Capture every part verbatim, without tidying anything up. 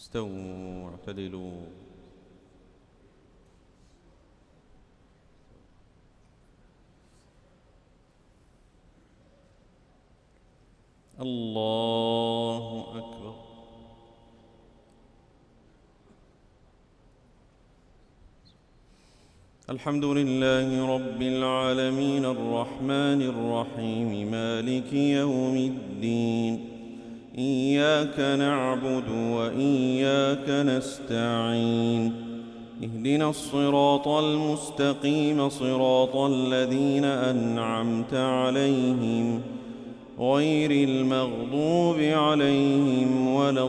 استووا واعتدلوا. الله أكبر. الحمد لله رب العالمين الرحمن الرحيم مالك يوم الدين. إياك نعبد وإياك نستعين. اهدنا الصراط المستقيم صراط الذين أنعمت عليهم غير المغضوب عليهم ولا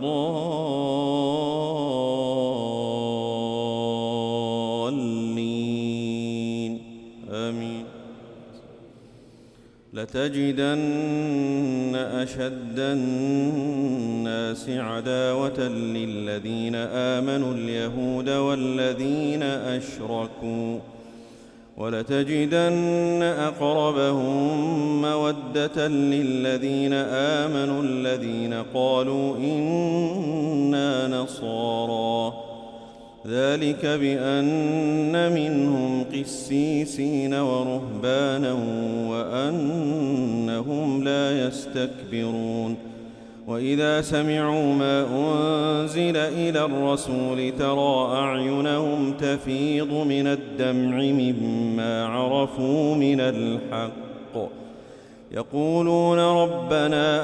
الضالين آمين. لتجدن أشد الناس عداوة للذين آمنوا اليهود والذين أشركوا ولتجدن أقربهم مودة للذين آمنوا الذين قالوا إنا نصارى ذلك بأن منهم قسيسين ورهبانا وأنهم لا يستكبرون. وإذا سمعوا ما أنزل إلى الرسول ترى أعينهم تفيض من الدمع مما عرفوا من الحق يقولون ربنا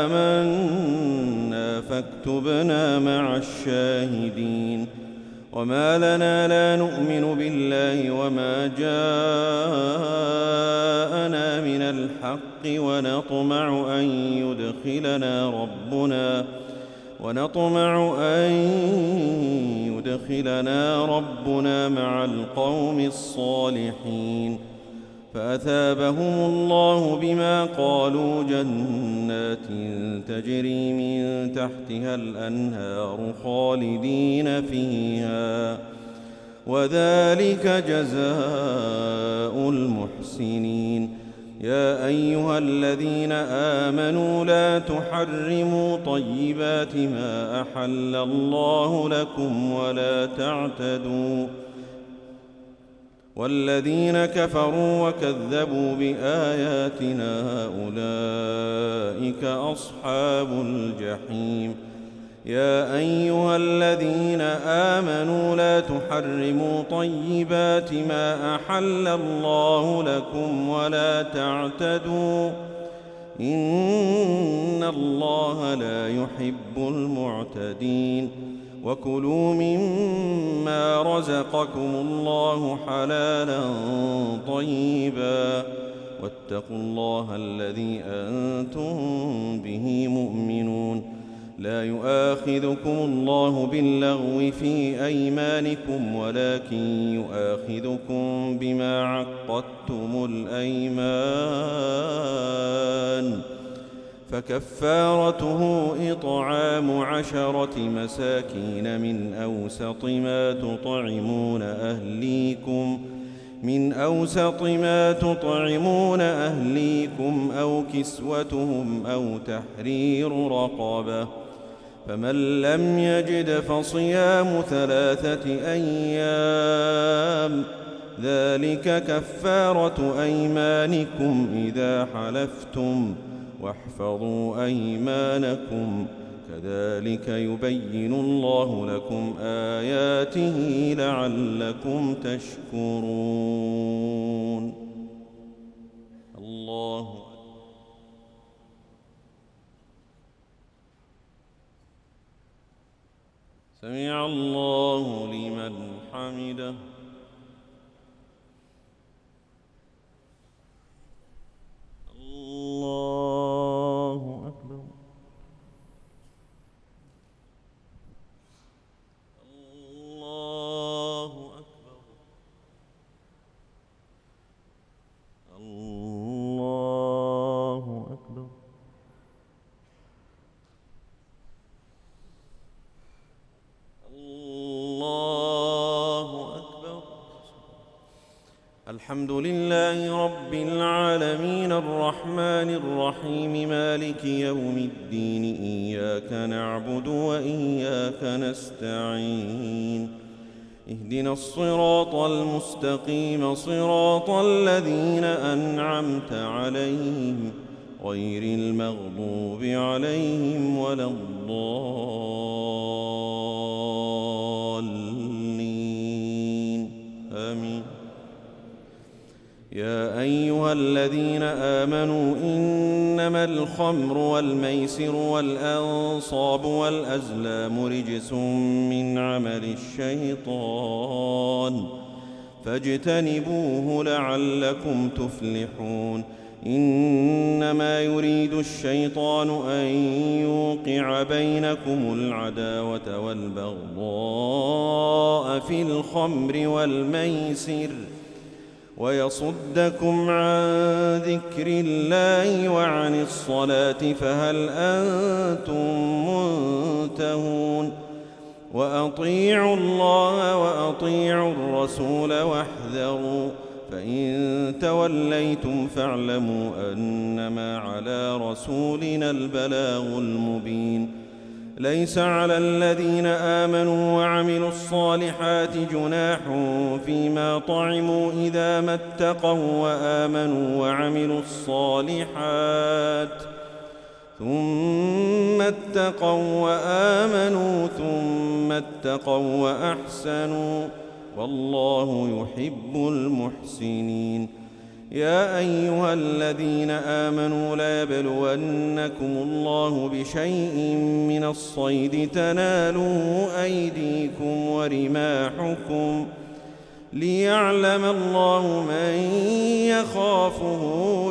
آمنا فاكتبنا مع الشاهدين. وما لنا لا نؤمن بالله وما جاءنا من الحق ونطمع أن يدخلنا ربنا ونطمع أن يدخلنا ربنا مع القوم الصالحين. فأثابهم الله بما قالوا جنات تجري من تحتها الأنهار خالدين فيها وذلك جزاء المحسنين. يا أيها الذين آمنوا لا تحرموا طيبات ما أحل الله لكم ولا تعتدوا. والذين كفروا وكذبوا بآياتنا أولئك أصحاب الجحيم. يا أيها الذين آمنوا لا تحرموا طيبات ما أحل الله لكم ولا تعتدوا إن الله لا يحب المعتدين. وكلوا مما رزقكم الله حلالا طيبا واتقوا الله الذي أنتم به مؤمنون. لا يؤاخذكم الله باللغو في أيمانكم ولكن يؤاخذكم بما عقدتم الأيمان فكفارته إطعام عشرة مساكين من أوسط ما تطعمون أهليكم من أوسط ما تطعمون أهليكم أو كسوتهم أو تحرير رقبة. فمن لم يجد فصيام ثلاثة أيام ذلك كفارة أيمانكم إذا حلفتم واحفظوا أيمانكم كذلك يبين الله لكم آياته لعلكم تشكرون. الله سمع الله لمن حمده. الله أكبر. الله أكبر. الله أكبر. الله أكبر. الحمد لله رب العالمين الرحمن الرحيم مالك يوم الدين إياك نعبد وإياك نستعين اهدنا الصراط المستقيم صراط الذين أنعمت عليهم غير المغضوب عليهم ولا الضالين آمين. يا أيها الذين آمنوا إنما الخمر والميسر والأنصاب والأزلام رجس من عمل الشيطان فاجتنبوه لعلكم تفلحون. إنما يريد الشيطان أن يوقع بينكم العداوة والبغضاء في الخمر والميسر ويصدكم عن ذكر الله وعن الصلاة فهل أنتم منتهون. وأطيعوا الله وأطيعوا الرسول واحذروا فإن توليتم فاعلموا أنما على رسولنا البلاغ المبين. ليس على الذين آمنوا وعملوا الصالحات جناح فيما طعموا إذا ما اتقوا وآمنوا وعملوا الصالحات ثم اتقوا وآمنوا ثم اتقوا وأحسنوا والله يحب المحسنين. يا أيها الذين آمنوا ليبلونكم الله بشيء من الصيد تناله أيديكم ورماحكم ليعلم الله من يخافه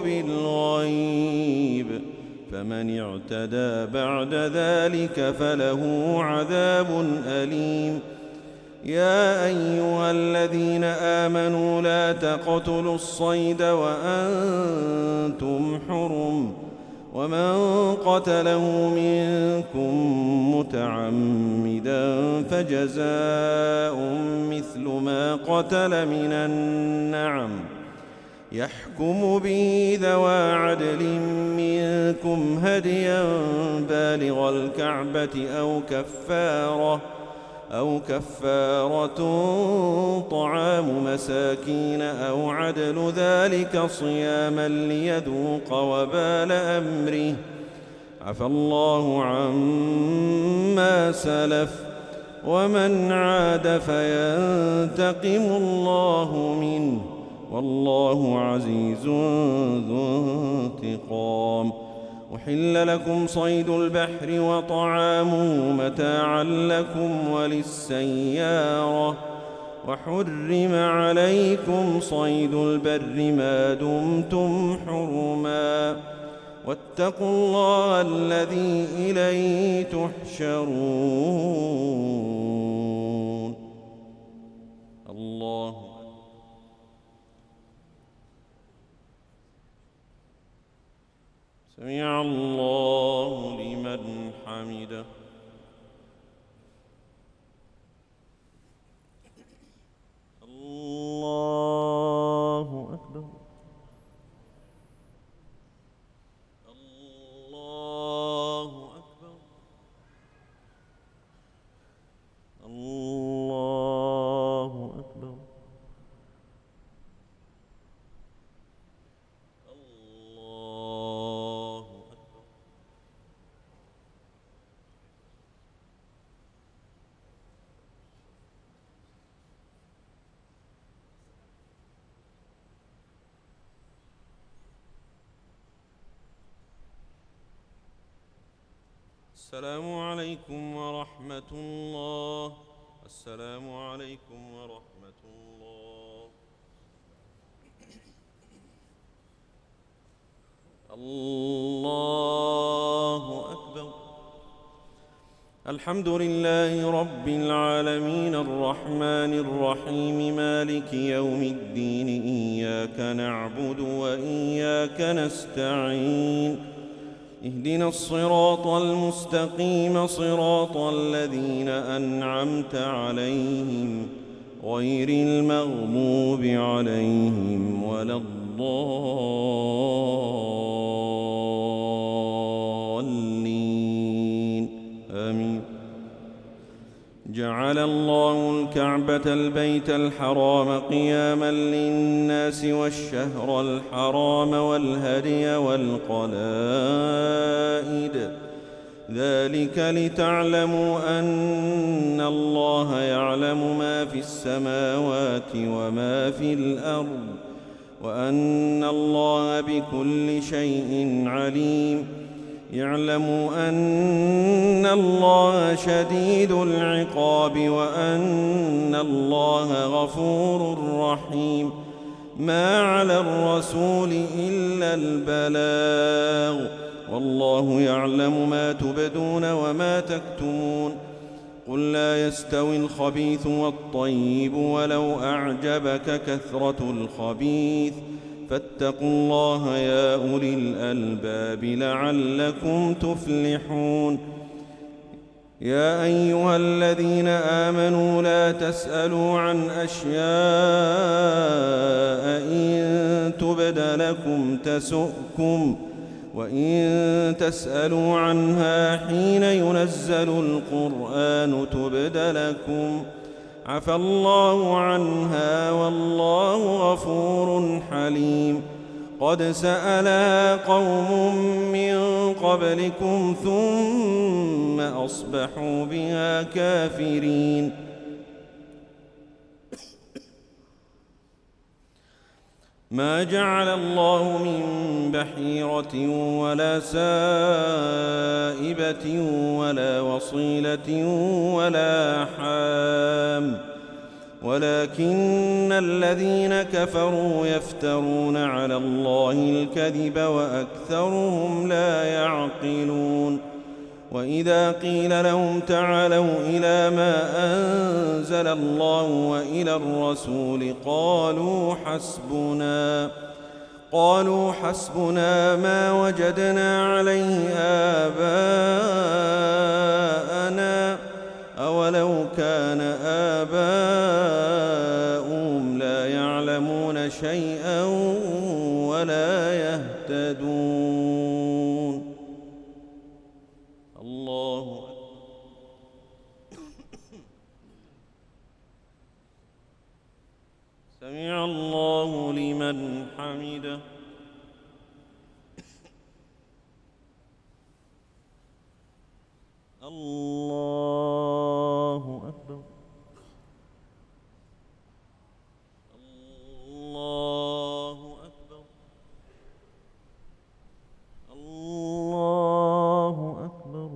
بالغيب فمن اعتدى بعد ذلك فله عذاب أليم. يا أيها الذين آمنوا لا تقتلوا الصيد وأنتم حرم ومن قتله منكم متعمدا فجزاء مثل ما قتل من النعم يحكم به ذوى عدل منكم هديا بالغ الكعبة أو كفارة أو كفارة طعام مساكين أو عدل ذلك صياما ليذوق وبال أمره عفى الله عما سلف ومن عاد فينتقم الله منه والله عزيز ذو انتقام. أحل لكم صيد البحر وطعامه متاعا لكم وللسيارة وحرم عليكم صيد البر ما دمتم حرما واتقوا الله الذي إليه تحشرون. الله سمع الله لمن حمده. الله أكبر. الله أكبر. الله أكبر. السلام عليكم ورحمة الله. السلام عليكم ورحمة الله. الله أكبر. الحمد لله رب العالمين الرحمن الرحيم مالك يوم الدين إياك نعبد وإياك نستعين اهدنا الصراط المستقيم صراط الذين أنعمت عليهم غير المغضوب عليهم ولا الضالين آمين. جعل الله الكعبة البيت الحرام قياما للناس والشهر الحرام والهدي والقلائد ذلك لتعلموا أن الله يعلم ما في السماوات وما في الأرض وأن الله بكل شيء عليم. يعلموا أن الله شديد العقاب وأن الله غفور رحيم. ما على الرسول إلا البلاغ والله يعلم ما تبدون وما تكتمون. قل لا يستوي الخبيث والطيب ولو أعجبك كثرة الخبيث فاتقوا الله يا أولي الألباب لعلكم تفلحون. يا أيها الذين آمنوا لا تسألوا عن أشياء إن تبد لكم تسؤكم وإن تسألوا عنها حين ينزل القرآن تبد لكم عفى الله عنها والله غفور حليم. قد سألها قوم من قبلكم ثم أصبحوا بها كافرين. ما جعل الله من بحيرة ولا سائبة ولا وصيلة ولا حام ولكن الذين كفروا يفترون على الله الكذب وأكثرهم لا يعقلون. وإذا قيل لهم تعالوا إلى ما أنزل الله وإلى الرسول قالوا حسبنا قالوا حسبنا ما وجدنا عليه آباءنا أولو كان آباؤهم لا يعلمون شيئا ولا يهتدون. الله سمع الله لمن حمده. الله أكبر. الله أكبر. الله أكبر.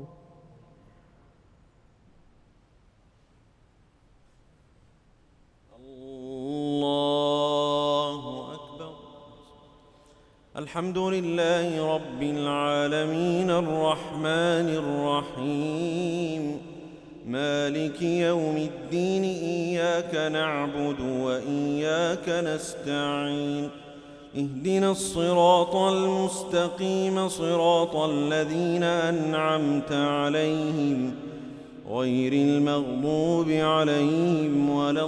الله أكبر. الحمد لله رب العالمين الرحمن الرحيم مالك يوم الدين إياك نعبد وإياك نستعين اهدنا الصراط المستقيم صراط الذين أنعمت عليهم غير المغضوب عليهم ولا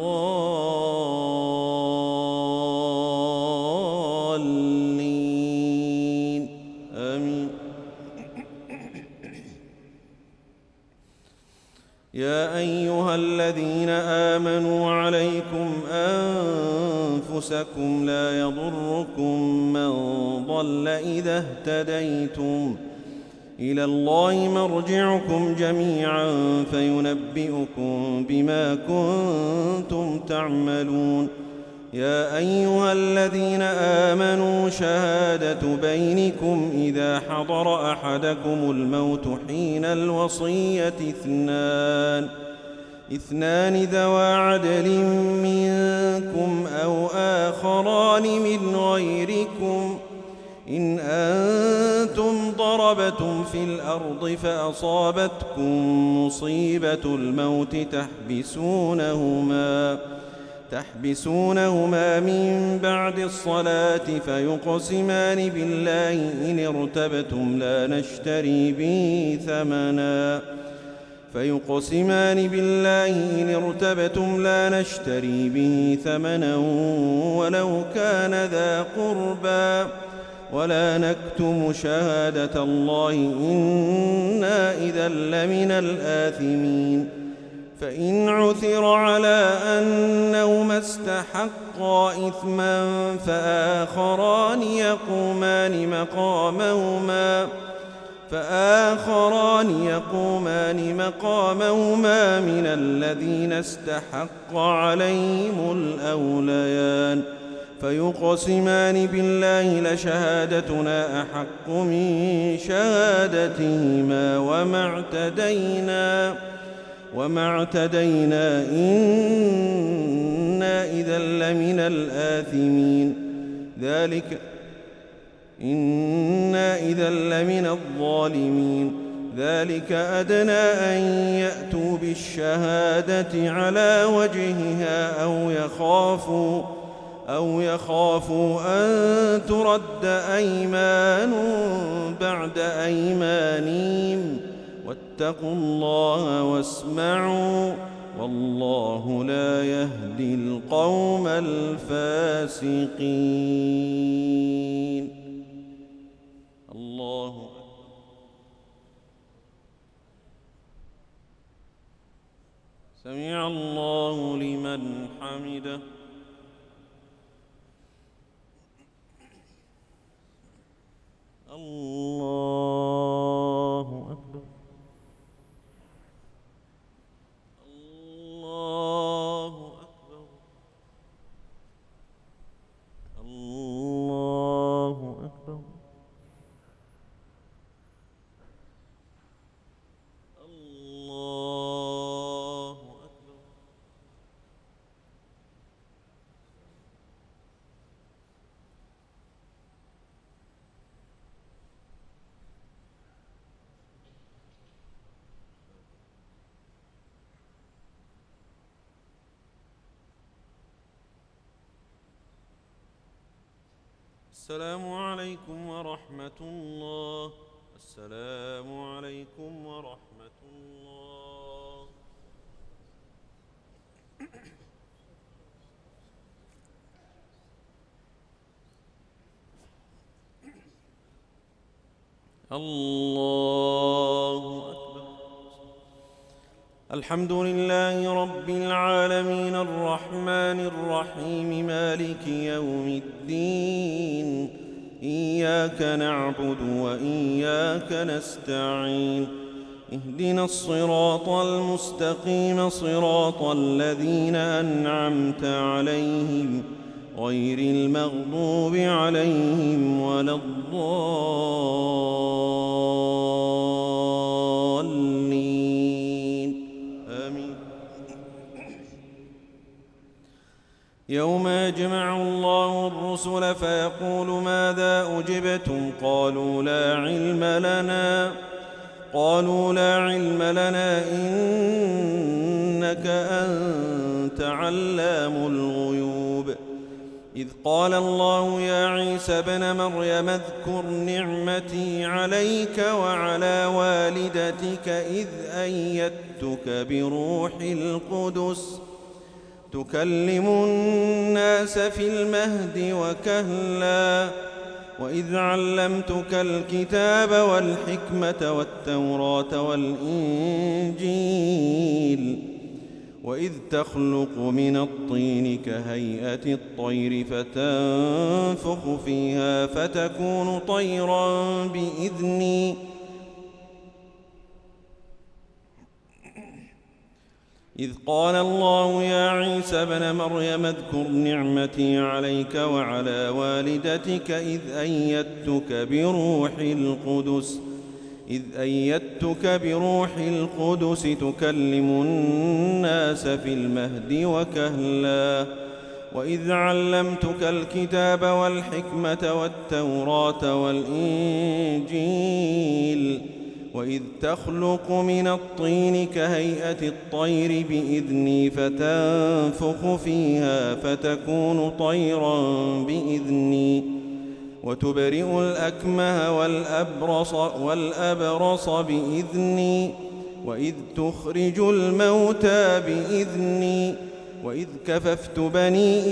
الضالين آمين. يا أيها الذين آمنوا عليكم أنفسكم لا يضركم من ضل إذا اهتديتم إلى الله مرجعكم جميعا فينبئكم بما كنتم تعملون. يا أيها الذين آمنوا شهادة بينكم إذا حضر أحدكم الموت حين الوصية اثنان اثنان ذوى عدل منكم أو آخران من غيركم إن أنتم ضربتم في الأرض فأصابتكم مصيبة الموت تحبسونهما تحبسونهما من بعد الصلاة فيقسمان بالله إن ارتبتم لا نشتري به ثمنا فيقسمان بالله إن ارتبتم لا نشتري به ثمنا ولو كان ذا قربى ولا نكتم شهادة الله إنا إذا لمن الآثمين فإن عثر على أنهما استحقا إثما فآخران يقومان مقامهما فآخران يقومان مقامهما من الذين استحق عليهم الأوليان فيقسمان بالله لشهادتنا أحق من شهادتهما وما اعتدينا وما اعتدينا إنا إذا لمن الآثمين ذلك إنا إذا لمن الظالمين ذلك أدنى أن يأتوا بالشهادة على وجهها أو يخافوا أو يخافوا أن ترد أيمان بعد أيمانهم واتقوا الله واسمعوا والله لا يهدي القوم الفاسقين. الله سمع الله لمن حمده. الله أكبر. الله أكبر. الله أكبر. الله أكبر. السلام عليكم ورحمة الله. السلام عليكم ورحمة الله. الله أكبر. الحمد لله رب العالمين الرحمن الرحيم مالك يوم الدين إياك نعبد وإياك نستعين اهدنا الصراط المستقيم صراط الذين أنعمت عليهم غير المغضوب عليهم ولا الضالين آمين. يوم يجمع الله الرسل فيقول ماذا أجبتم قالوا لا علم لنا قالوا لا علم لنا إنك أنت علام الغيوب إذ قال الله يا عيسى ابن مريم اذكر نعمتي عليك وعلى والدتك إذ أيدتك بروح القدس تكلم الناس في المهد وكهلا وإذ علمتك الكتاب والحكمة والتوراة والإنجيل وإذ تخلق من الطين كهيئة الطير فتنفخ فيها فتكون طيرا بإذني إذ قال الله يا عيسى ابن مريم اذكر نعمتي عليك وعلى والدتك إذ أيدتك بروح القدس إذ أيدتك بروح القدس تكلم الناس في المهد وكهلا وإذ علمتك الكتاب والحكمة والتوراة والإنجيل وإذ تخلق من الطين كهيئة الطير بإذني فتنفخ فيها فتكون طيرا بإذني وتبرئ الأكمه والأبرص, والأبرص بإذني وإذ تخرج الموتى بإذني وإذ كففت بني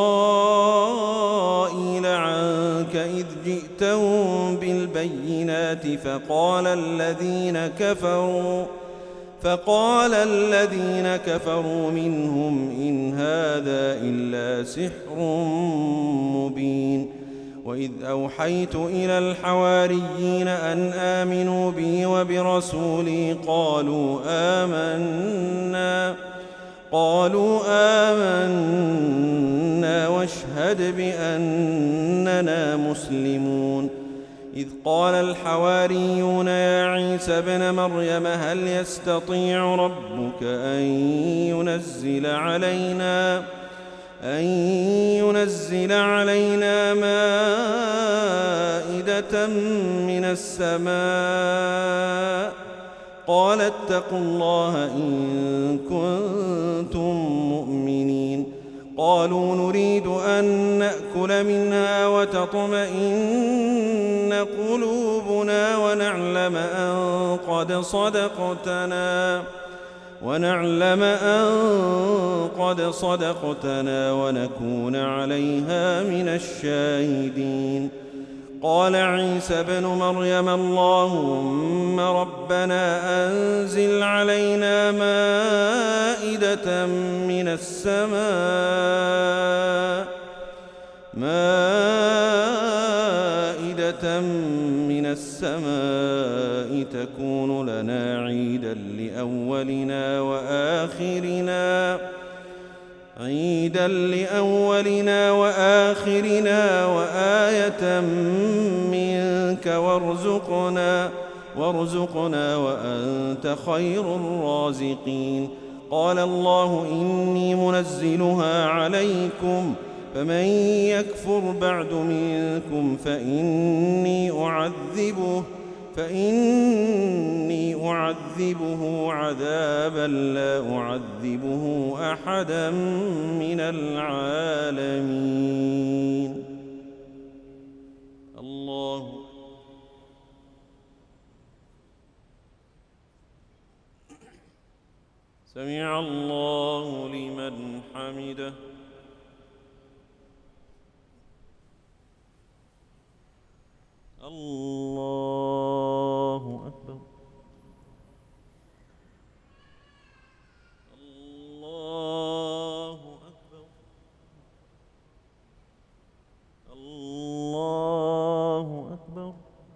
إسرائيل عنك إذ جئتهم بالبينات فقال الذين كفروا فقال الذين كفروا منهم إن هذا إلا سحر مبين وإذ أوحيت إلى الحواريين أن آمنوا بي وبرسولي قالوا آمنا قالوا آمنا واشهد بأننا مسلمون إذ قال الحواريون يا عيسى ابن مريم هل يستطيع ربك أن ينزل علينا أن ينزل علينا مائدة من السماء قال اتقوا الله إن كنتم مؤمنين قالوا نريد أن نأكل منها وتطمئن قلوبنا ونعلم أن قد صدقتنا ونعلم أن قد صدقتنا ونكون عليها من الشاهدين قال عيسى ابن مريم اللهم ربنا أنزل علينا مائدة من السماء مائدة من السماء تكون لنا عيدا لأولنا وآخرنا عيدا لأولنا وآخرنا وآية منك وارزقنا وارزقنا وأنت خير الرازقين قال الله إني منزلها عليكم فمن يكفر بعد منكم فإني أعذبه فإني أعذبه عذابا لا أعذبه أحدا من العالمين. الله سمع الله لمن حمده. الله أكبر. الله أكبر. الله أكبر.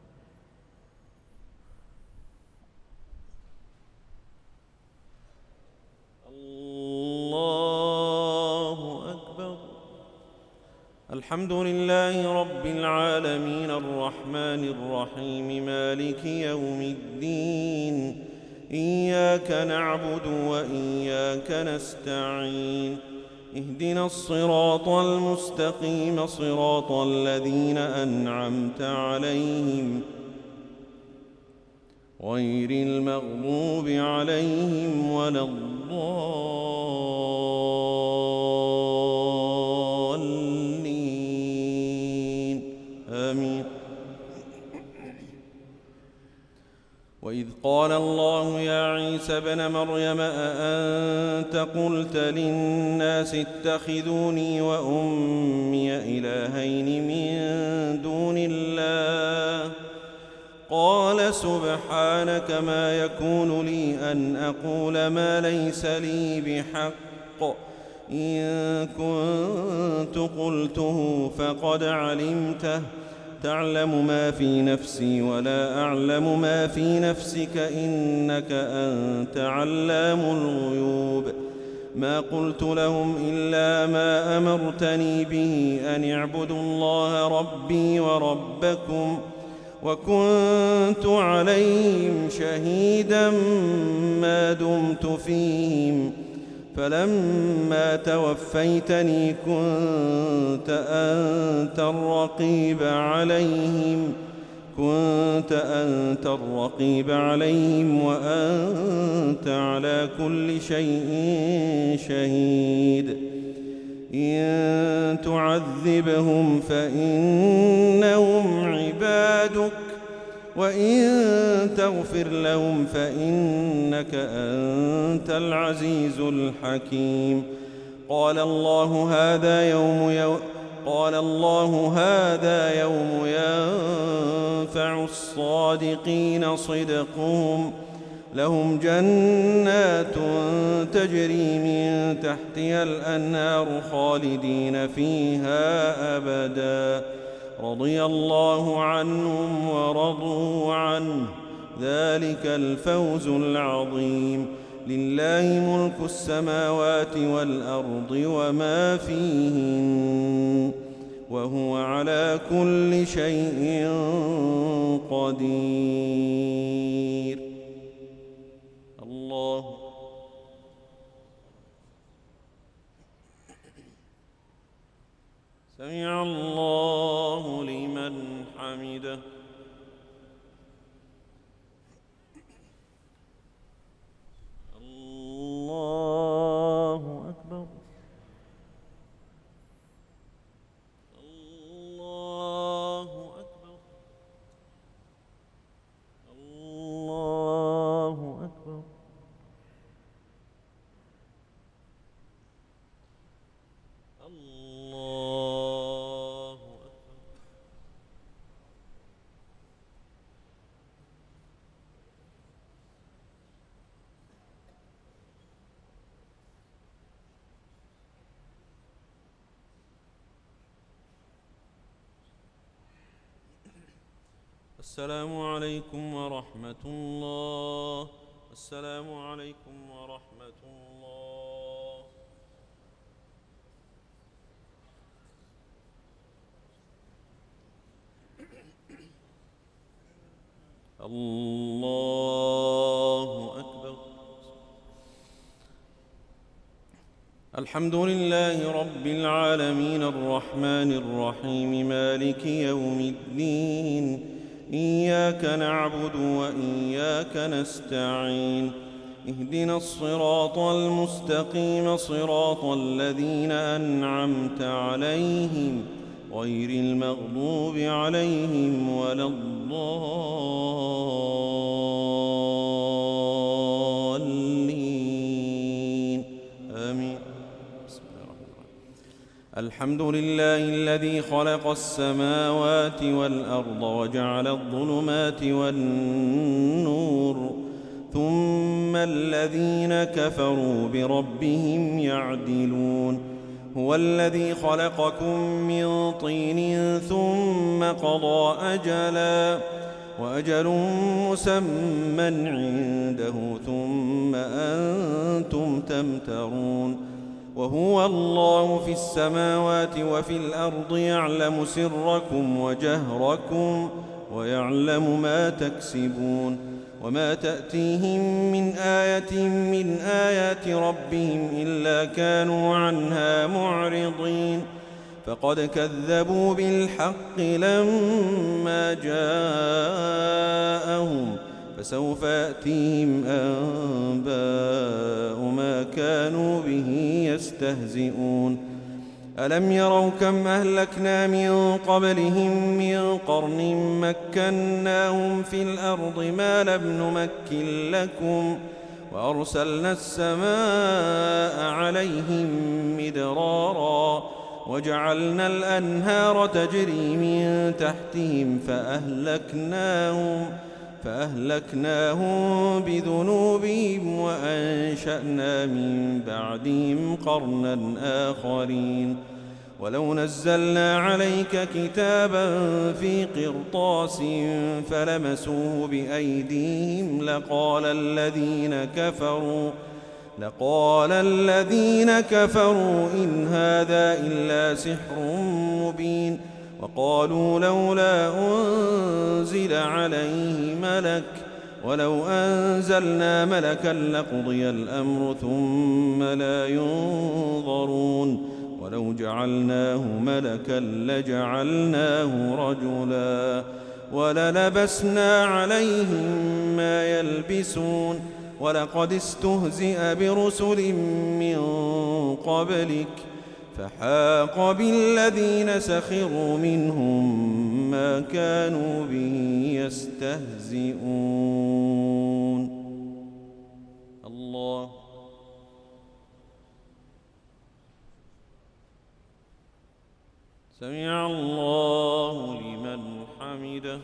الله أكبر. الحمد لله رب العالمين الرحمن الرحيم مالك يوم الدين إياك نعبد وإياك نستعين اهدنا الصراط المستقيم صراط الذين أنعمت عليهم غير المغضوب عليهم ولا الضالين آمين. وإذ قال الله يا عيسى ابن مريم أأنت قلت للناس اتخذوني وأمي إلهين من دون الله قال سبحانك ما يكون لي أن أقول ما ليس لي بحق إن كنت قلته فقد علمته تعلم ما في نفسي ولا أعلم ما في نفسك إنك أنت علام الغيوب ما قلت لهم إلا ما أمرتني به أن اعبدوا الله ربي وربكم وكنت عليهم شهيدا ما دمت فيهم فلما توفيتني كنت أنت الرقيب عليهم كنت أنت الرقيب عليهم وأنت على كل شيء شهيد إن تعذبهم فإنهم عبادك وإن تغفر لهم فإنك أنت العزيز الحكيم. قال الله هذا يوم يو قال الله هذا يوم ينفع الصادقين صدقهم، لهم جنات تجري من تحتها الأنهار خالدين فيها أبدا، رضي الله عنهم ورضوا عنه، ذلك الفوز العظيم. لله ملك السماوات والأرض وما فيهن، وهو على كل شيء قدير. الله سمع الله لمن حمده. الله أكبر. الله أكبر. الله أكبر. الله أكبر. السلام عليكم ورحمة الله. السلام عليكم ورحمة الله. الله أكبر. الحمد لله رب العالمين الرحمن الرحيم مالك يوم الدين، إياك نعبد وإياك نستعين، اهدنا الصراط المستقيم صراط الذين أنعمت عليهم غير المغضوب عليهم ولا الضالين آمين. بسم الله الرحمن الرحيم. الحمد لله الذي خلق السماوات والأرض وجعل الظلمات والنور، ثم الذين كفروا بربهم يعدلون. هو الذي خلقكم من طين ثم قضى أجلا، وأجل مسمى عنده ثم أنتم تمترون. وهو الله في السماوات وفي الأرض يعلم سركم وجهركم ويعلم ما تكسبون، وما تأتيهم من آية من آيات ربهم إلا كانوا عنها معرضين. فقد كذبوا بالحق لما جاءهم، فسوف يأتيهم أنباء ما كانوا به يستهزئون. ألم يروا كم أهلكنا من قبلهم من قرن مكناهم في الأرض ما لم نمكن لكم، وأرسلنا السماء عليهم مدرارا، وجعلنا الأنهار تجري من تحتهم فأهلكناهم فأهلكناهم بذنوبهم وأنشأنا من بعدهم قرنا آخرين. ولو نزلنا عليك كتابا في قرطاس فلمسوه بأيديهم لقال الذين كفروا لقال الذين كفروا إن هذا إلا سحر مبين. وقالوا لولا أنزل عليه ملك، ولو أنزلنا ملكا لقضي الأمر ثم لا ينظرون. ولو جعلناه ملكا لجعلناه رجلا وللبسنا عليهم ما يلبسون. ولقد استهزئ برسل من قبلك فحاق بالذين سخروا منهم ما كانوا به يستهزئون. الله سمع الله لمن حمده.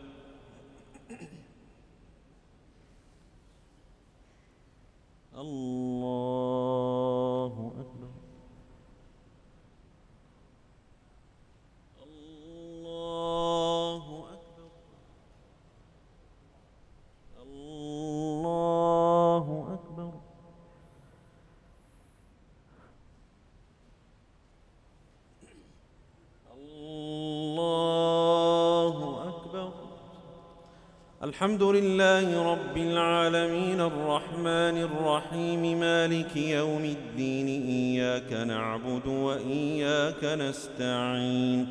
الله أكبر. الله أكبر. الله أكبر. الله أكبر. الحمد لله رب العالمين الرحمن الرحيم مالك يوم الدين إياك نعبد وإياك نستعين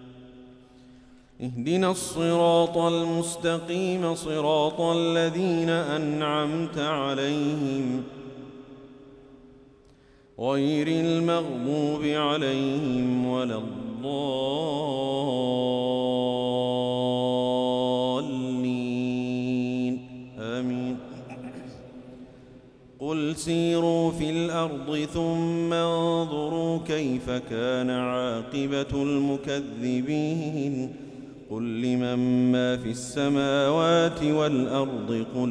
اهدنا الصراط المستقيم صراط الذين أنعمت عليهم غير المغضوب عليهم ولا الضالين آمين. قل سيروا في الأرض ثم انظروا كيف كان عاقبة المكذبين. قل لمن ما في السماوات والأرض قل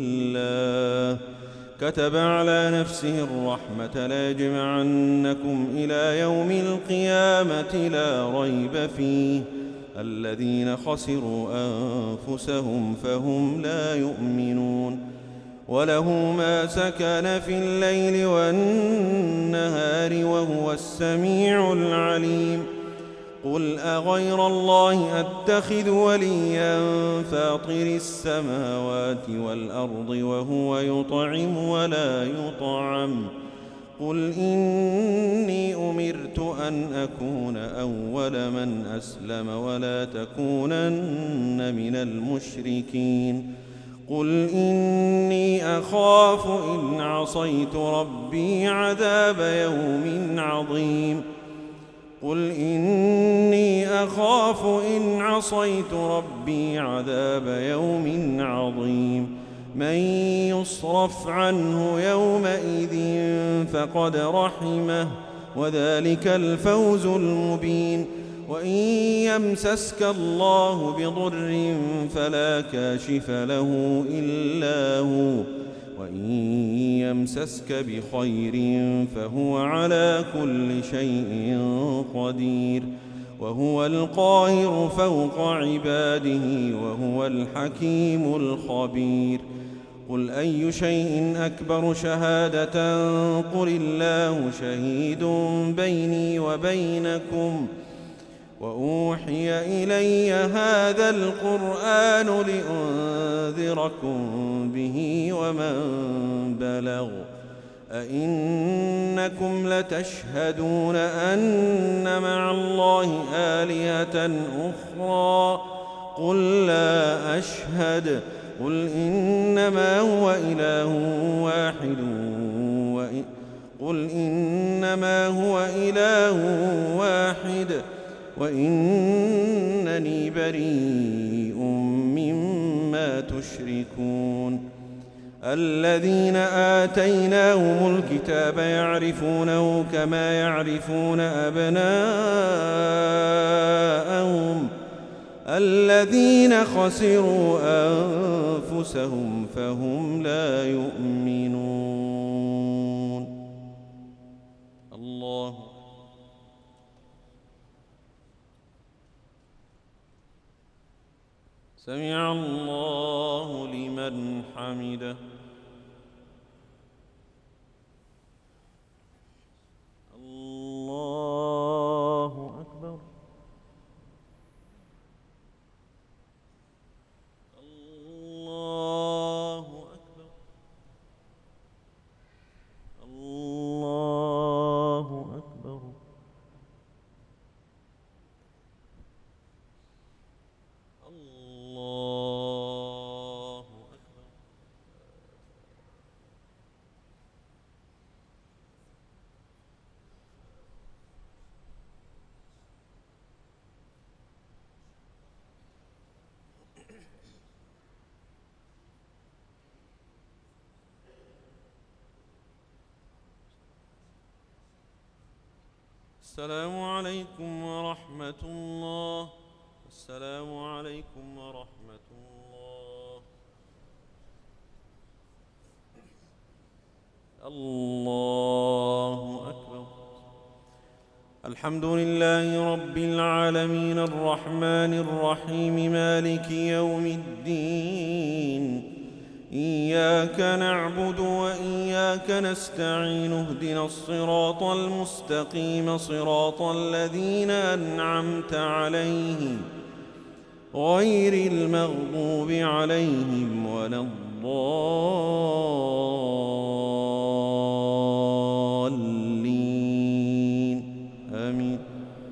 لله كتب على نفسه الرحمة ليجمعنكم إلى يوم القيامة لا ريب فيه الذين خسروا أنفسهم فهم لا يؤمنون. وله ما سكن في الليل والنهار وهو السميع العليم. قل أغير الله أتخذ وليا فاطر السماوات والأرض وهو يطعم ولا يطعم. قل إني أمرت أن أكون أول من أسلم ولا تكونن من المشركين. قل إني أخاف إن عصيت ربي عذاب يوم عظيم. قل إني أخاف إن عصيت ربي عذاب يوم عظيم. من يصرف عنه يومئذ فقد رحمه وذلك الفوز المبين. وإن يمسسك الله بضر فلا كاشف له إلا هو وإن يمسسك بخير فهو على كل شيء قدير وهو القاهر فوق عباده وهو الحكيم الخبير. قل أي شيء أكبر شهادة قل الله شهيد بيني وبينكم وأوحي إلي هذا القرآن لأنذركم به ومن بلغ. أئنكم لتشهدون أن مع الله آلهة أخرى قل لا أشهد. قل إنما هو إله واحد قل إنما هو إله واحد وإنني بريء مما تشركون. الذين آتيناهم الكتاب يعرفونه كما يعرفون أبناءهم الذين خسروا أنفسهم فهم لا يؤمنون. الله سمع الله لمن حمده. الله أكبر. الله أكبر. الله أكبر. الله أكبر. السلام عليكم ورحمة الله. السلام عليكم ورحمة الله. الله أكبر. الحمد لله رب العالمين الرحمن الرحيم مالك يوم الدين. إياك نعبد وإياك نستعين اهدنا الصراط المستقيم صراط الذين أنعمت عليهم غير المغضوب عليهم ولا الضالين آمين.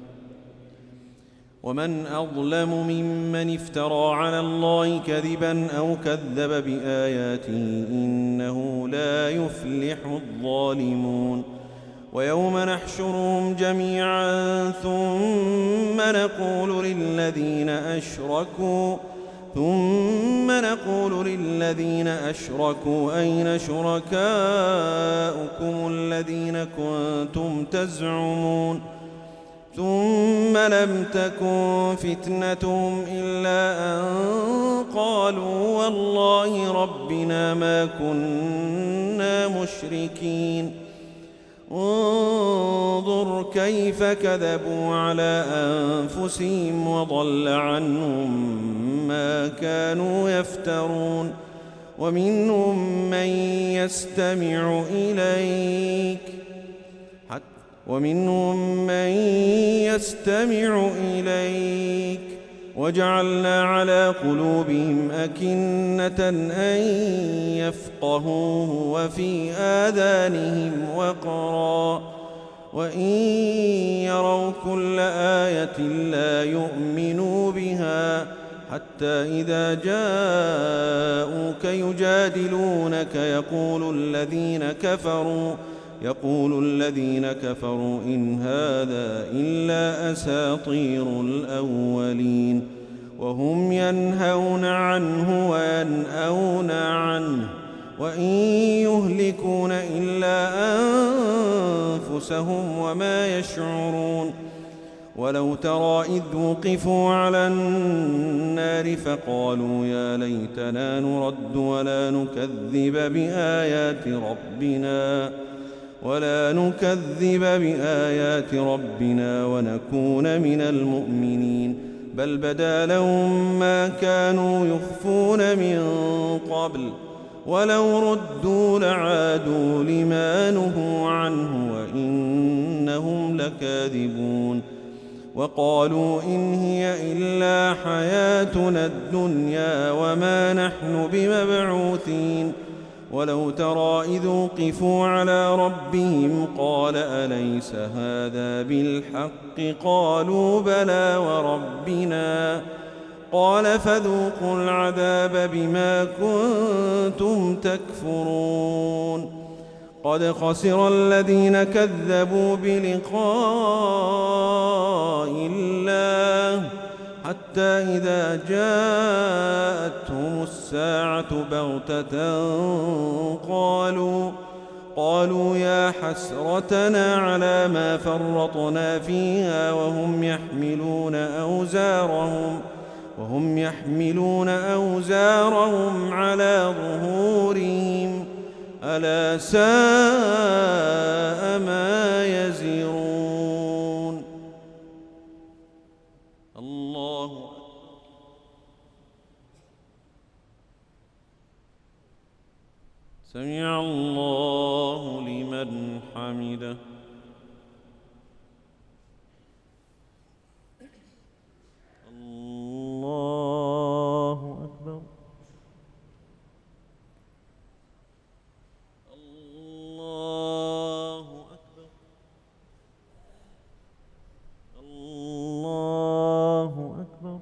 ومن أظلم ممن افترى على الله كذبا أو كذب بآياته إنه لا يفلح الظالمون. ويوم نحشرهم جميعا ثم نقول للذين أشركوا ثم نقول للذين أشركوا أين شركاؤكم الذين كنتم تزعمون ثم لم تكن فتنتهم إلا أن قالوا والله ربنا ما كنا مشركين. انظر كيف كذبوا على أنفسهم وضل عنهم ما كانوا يفترون. ومنهم من يستمع إليك ومنهم من يستمع إليك وجعلنا على قلوبهم أكنة أن يفقهوه وفي آذانهم وقرا وإن يروا كل آية لا يؤمنوا بها حتى إذا جاءوك يجادلونك يقول الذين كفروا يقول الذين كفروا إن هذا إلا أساطير الأولين. وهم ينهون عنه وينأون عنه وإن يهلكون إلا أنفسهم وما يشعرون. ولو ترى إذ وقفوا على النار فقالوا يا ليتنا نرد ولا نكذب بآيات ربنا ولا نكذب بآيات ربنا ونكون من المؤمنين. بل بدا لهم ما كانوا يخفون من قبل ولو ردوا لعادوا لما نهوا عنه وإنهم لكاذبون. وقالوا إن هي إلا حياتنا الدنيا وما نحن بمبعوثين. ولو ترى إذ وقفوا على ربهم قال أليس هذا بالحق قالوا بلى وربنا قال فذوقوا العذاب بما كنتم تكفرون. قد خسر الذين كذبوا بلقاء الله حتى إذا جاءتهم الساعة بغتة قالوا قالوا يا حسرتنا على ما فرطنا فيها وهم يحملون أوزارهم وهم يحملون أوزارهم على ظهورهم ألا ساء ما يزرون. الله سمع الله لمن حمده. الله أكبر. الله أكبر. الله أكبر.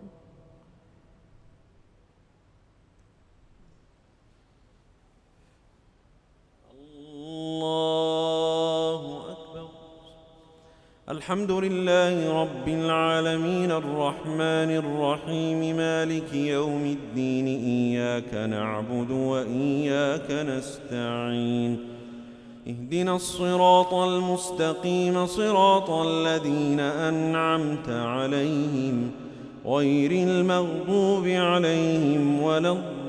الله أكبر. الحمد لله رب العالمين الرحمن الرحيم مالك يوم الدين. إياك نعبد وإياك نستعين اهدنا الصراط المستقيم صراط الذين أنعمت عليهم غير المغضوب عليهم ولا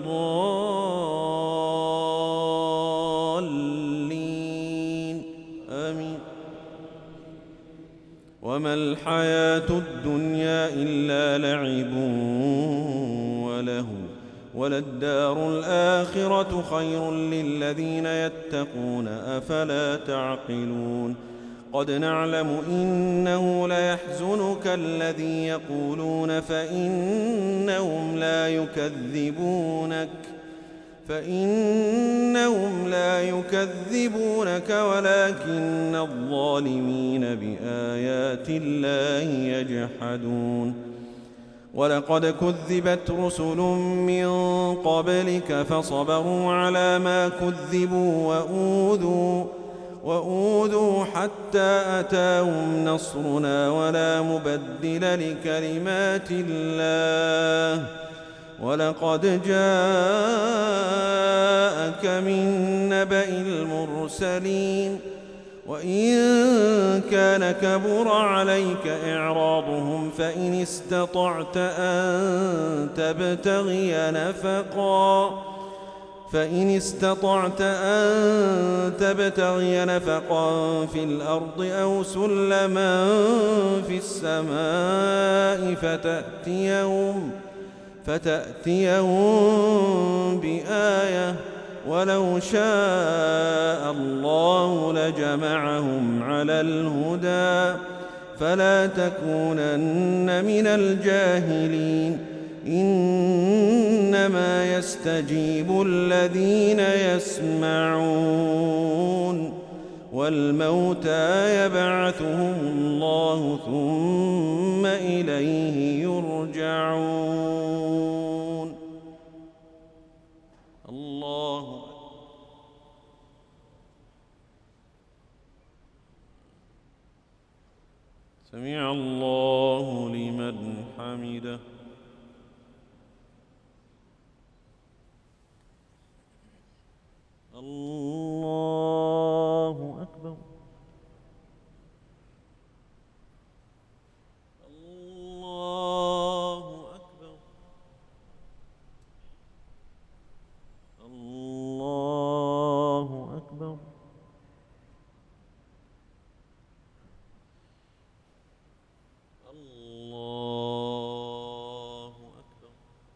الضالين آمين. وما الحياة الدنيا إلا لعب وله وللدار الآخرة خير للذين يتقون أفلا تعقلون. قد نعلم إنه ليحزنك الذي يقولون فإنهم لا يكذبونك فإنهم لا يكذبونك ولكن الظالمين بآيات الله يجحدون. ولقد كذبت رسل من قبلك فصبروا على ما كذبوا وأوذوا وأوذوا حتى أتاهم نصرنا ولا مبدل لكلمات الله. ولقد جاءك من نبأ المرسلين. وإن كان كبر عليك إعراضهم فإن استطعت أن تبتغي نفقا فإن استطعت أن تبتغي نفقا في الأرض أو سلما في السماء فتأتيهم فتأتيهم بآية ولو شاء الله لجمعهم على الهدى فلا تكونن من الجاهلين. إنما يستجيب الذين يسمعون والموتى يبعثهم الله ثم إليه يرجعون. الله سمع الله لمن حمده. الله أكبر. الله أكبر. الله أكبر. الله أكبر.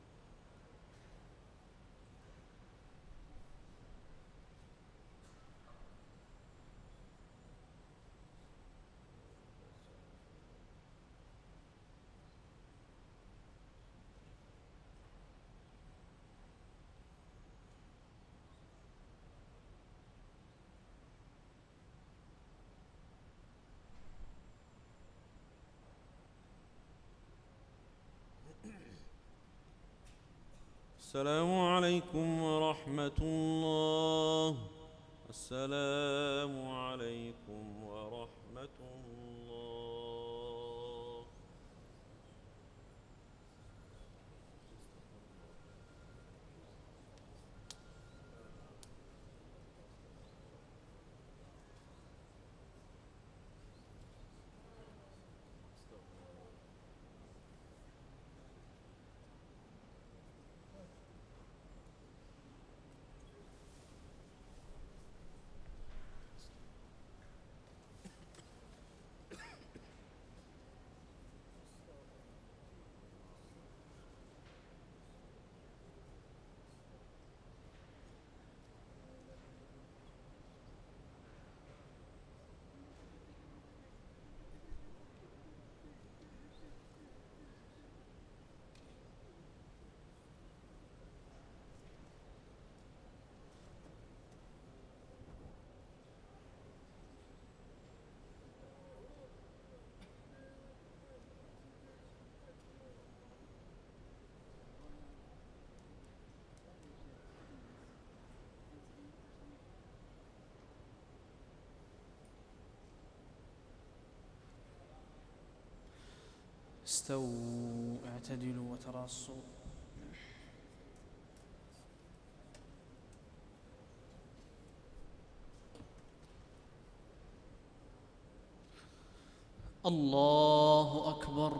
السلام عليكم ورحمة الله. السلام عليكم ورحمة الله. استووا اعتدلوا وتراصوا. الله أكبر.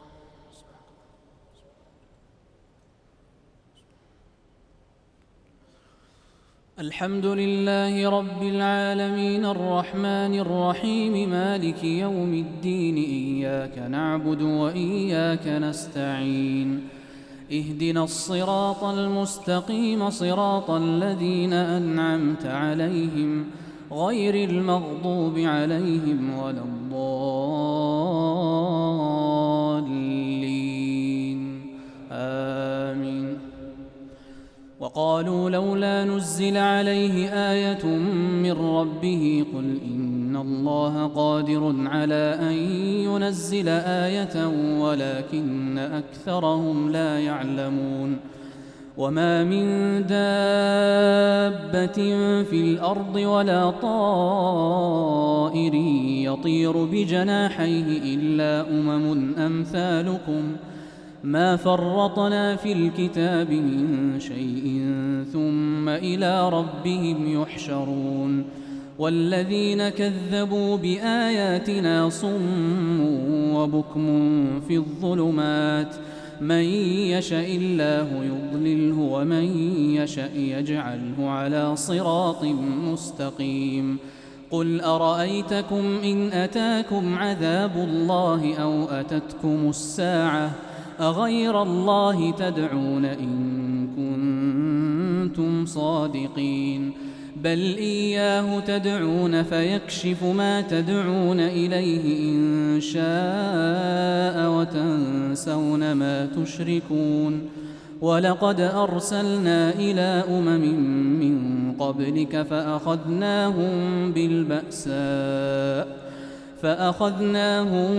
الحمد لله رب العالمين الرحمن الرحيم مالك يوم الدين إياك نعبد وإياك نستعين اهدنا الصراط المستقيم صراط الذين أنعمت عليهم غير المغضوب عليهم ولا الضالين آمين. وقالوا لولا نزل عليه آية من ربه قل إن الله قادر على أن ينزل آية ولكن أكثرهم لا يعلمون. وما من دابة في الأرض ولا طائر يطير بجناحيه إلا أمم أمثالكم ما فرطنا في الكتاب من شيء ثم إلى ربهم يحشرون. والذين كذبوا بآياتنا صم وبكم في الظلمات من يشاء الله يضلله ومن يشاء يجعله على صراط مستقيم. قل أرأيتكم إن أتاكم عذاب الله أو أتتكم الساعة أغير الله تدعون إن كنتم صادقين بل إياه تدعون فيكشف ما تدعون إليه إن شاء وتنسون ما تشركون. ولقد أرسلنا إلى أمم من قبلك فأخذناهم بالبأساء فأخذناهم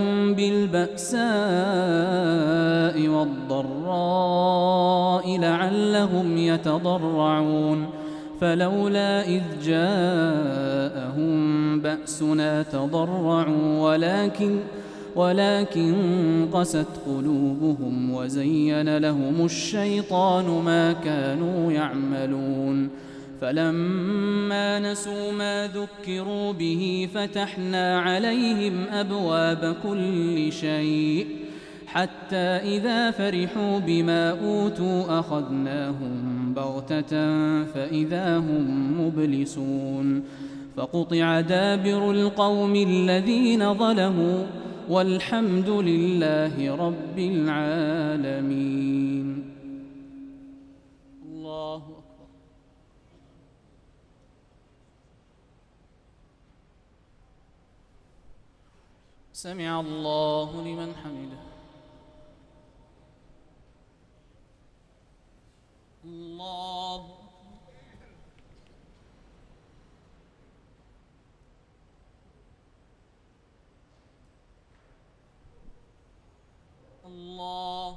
بالبأساء والضراء لعلهم يتضرعون. فلولا إذ جاءهم بأسنا تضرعوا ولكن ولكن قست قلوبهم وزين لهم الشيطان ما كانوا يعملون. فلما نسوا ما ذكروا به فتحنا عليهم أبواب كل شيء حتى إذا فرحوا بما أوتوا أخذناهم بغتة فإذا هم مبلسون. فقطع دابر القوم الذين ظلموا والحمد لله رب العالمين. الله أكبر. سمع الله لمن حمده. الله الله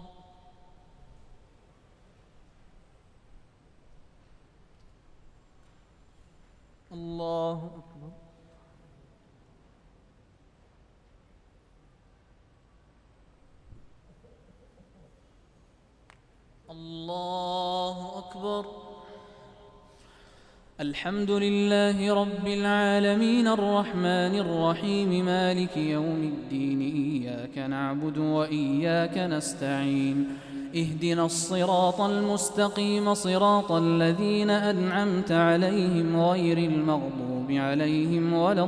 الله أكبر. الله أكبر. الحمد لله رب العالمين الرحمن الرحيم مالك يوم الدين إياك نعبد وإياك نستعين اهدنا الصراط المستقيم صراط الذين أنعمت عليهم غير المغضوب عليهم ولا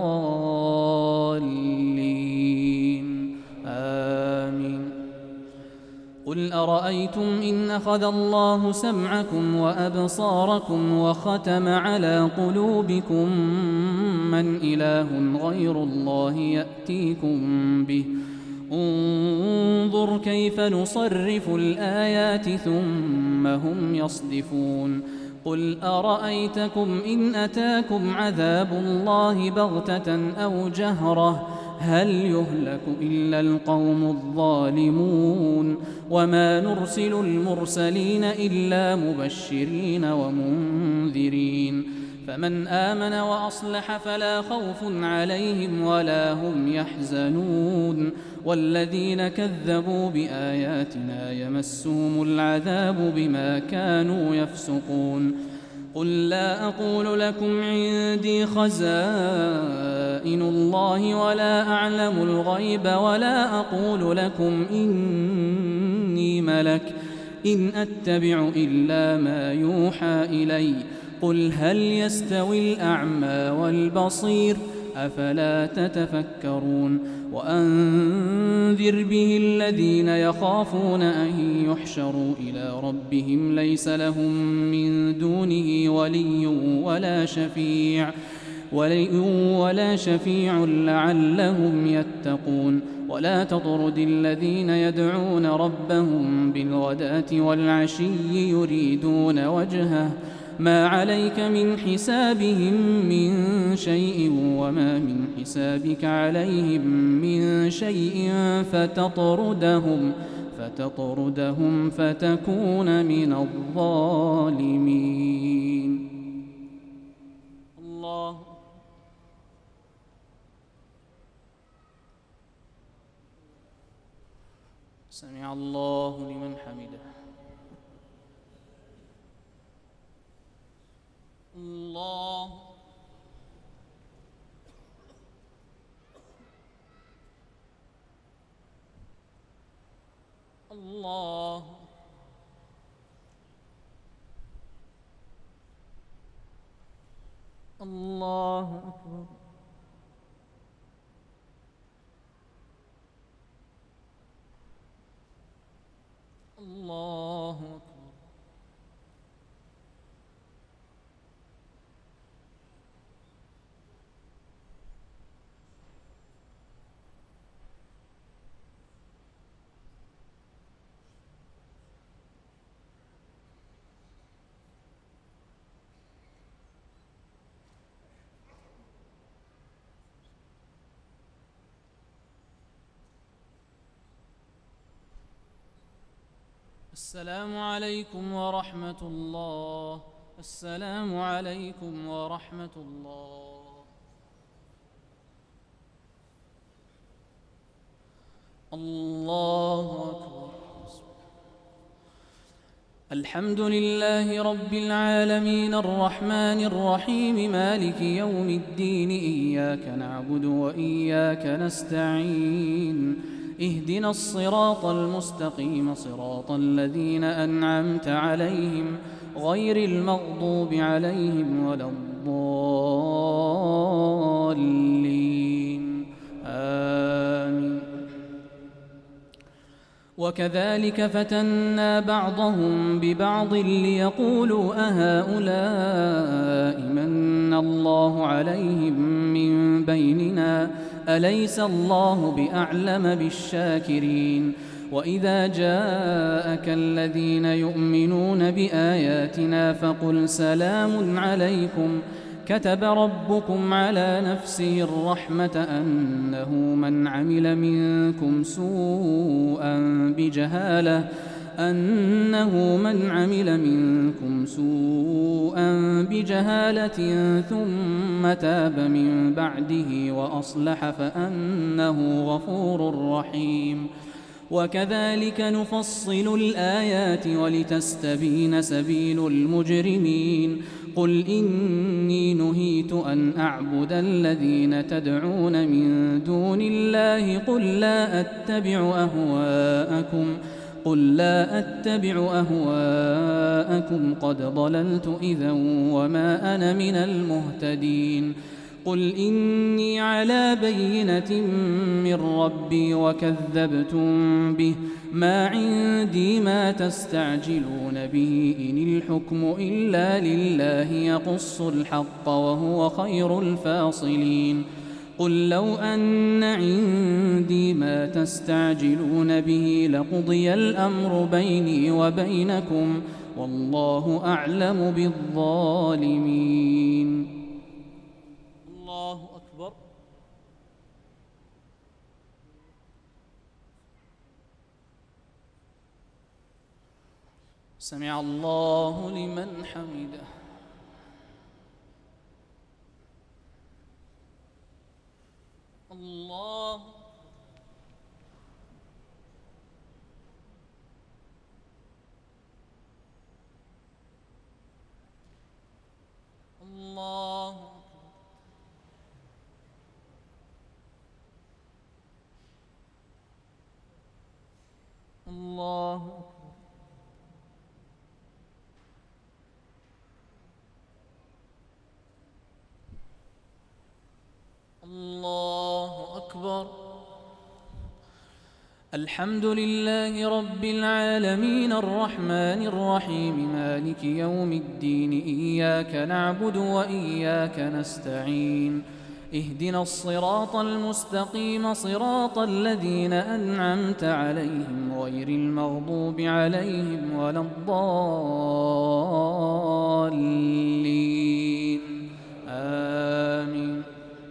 الضالين آمين. قل أرأيتم إن أخذ الله سمعكم وأبصاركم وختم على قلوبكم من إله غير الله يأتيكم به انظر كيف نصرف الآيات ثم هم يصدفون. قل أرأيتكم إن أتاكم عذاب الله بغتة أو جهرة هل يهلك إلا القوم الظالمون. وما نرسل المرسلين إلا مبشرين ومنذرين فمن آمن وأصلح فلا خوف عليهم ولا هم يحزنون. والذين كذبوا بآياتنا يمسهم العذاب بما كانوا يفسقون. قل لا أقول لكم عندي خزائن الله ولا أعلم الغيب ولا أقول لكم إني ملك إن أتبع إلا ما يوحى إلي قل هل يستوي الأعمى والبصير أفلا تتفكرون وأنذر به الذين يخافون أن يحشروا إلى ربهم ليس لهم من دونه ولي ولا شفيع ولي ولا شفيع لعلهم يتقون ولا تطرد الذين يدعون ربهم بالغداة والعشي يريدون وجهه ما عليك من حسابهم من شيء وما من حسابك عليهم من شيء فتطردهم فتطردهم فتكون من الظالمين. الله سمع الله لمن حمده. الله الله الله أكبر. الله أكبر. السلام عليكم ورحمة الله. السلام عليكم ورحمة الله. الله أكبر. الحمد لله رب العالمين الرحمن الرحيم مالك يوم الدين إياك نعبد وإياك نستعين اهدنا الصراط المستقيم صراط الذين أنعمت عليهم غير المغضوب عليهم ولا الضالين آمين. وكذلك فتنا بعضهم ببعض ليقولوا أهؤلاء من الله عليهم من بيننا أليس الله بأعلم بالشاكرين. وإذا جاءك الذين يؤمنون بآياتنا فقل سلام عليكم كتب ربكم على نفسه الرحمة أنه من عمل منكم سوءا بجهالة أنه من عمل منكم سوءا بجهالة ثم تاب من بعده وأصلح فأنه غفور رحيم. وكذلك نفصل الآيات ولتستبين سبيل المجرمين. قل إني نهيت أن أعبد الذين تدعون من دون الله قل لا أتبع أهواءكم قل لا أتبع أهواءكم قد ضللت إذا وما أنا من المهتدين. قل إني على بينة من ربي وكذبتم به ما عندي ما تستعجلون به إن الحكم إلا لله يقص الحق وهو خير الفاصلين. قل لو أن عندي ما تستعجلون به لقضي الأمر بيني وبينكم والله أعلم بالظالمين. الله أكبر. سمع الله لمن حمده. الله الحمد لله رب العالمين الرحمن الرحيم مالك يوم الدين إياك نعبد وإياك نستعين اهدنا الصراط المستقيم صراط الذين أنعمت عليهم غير المغضوب عليهم ولا الضالين آمين.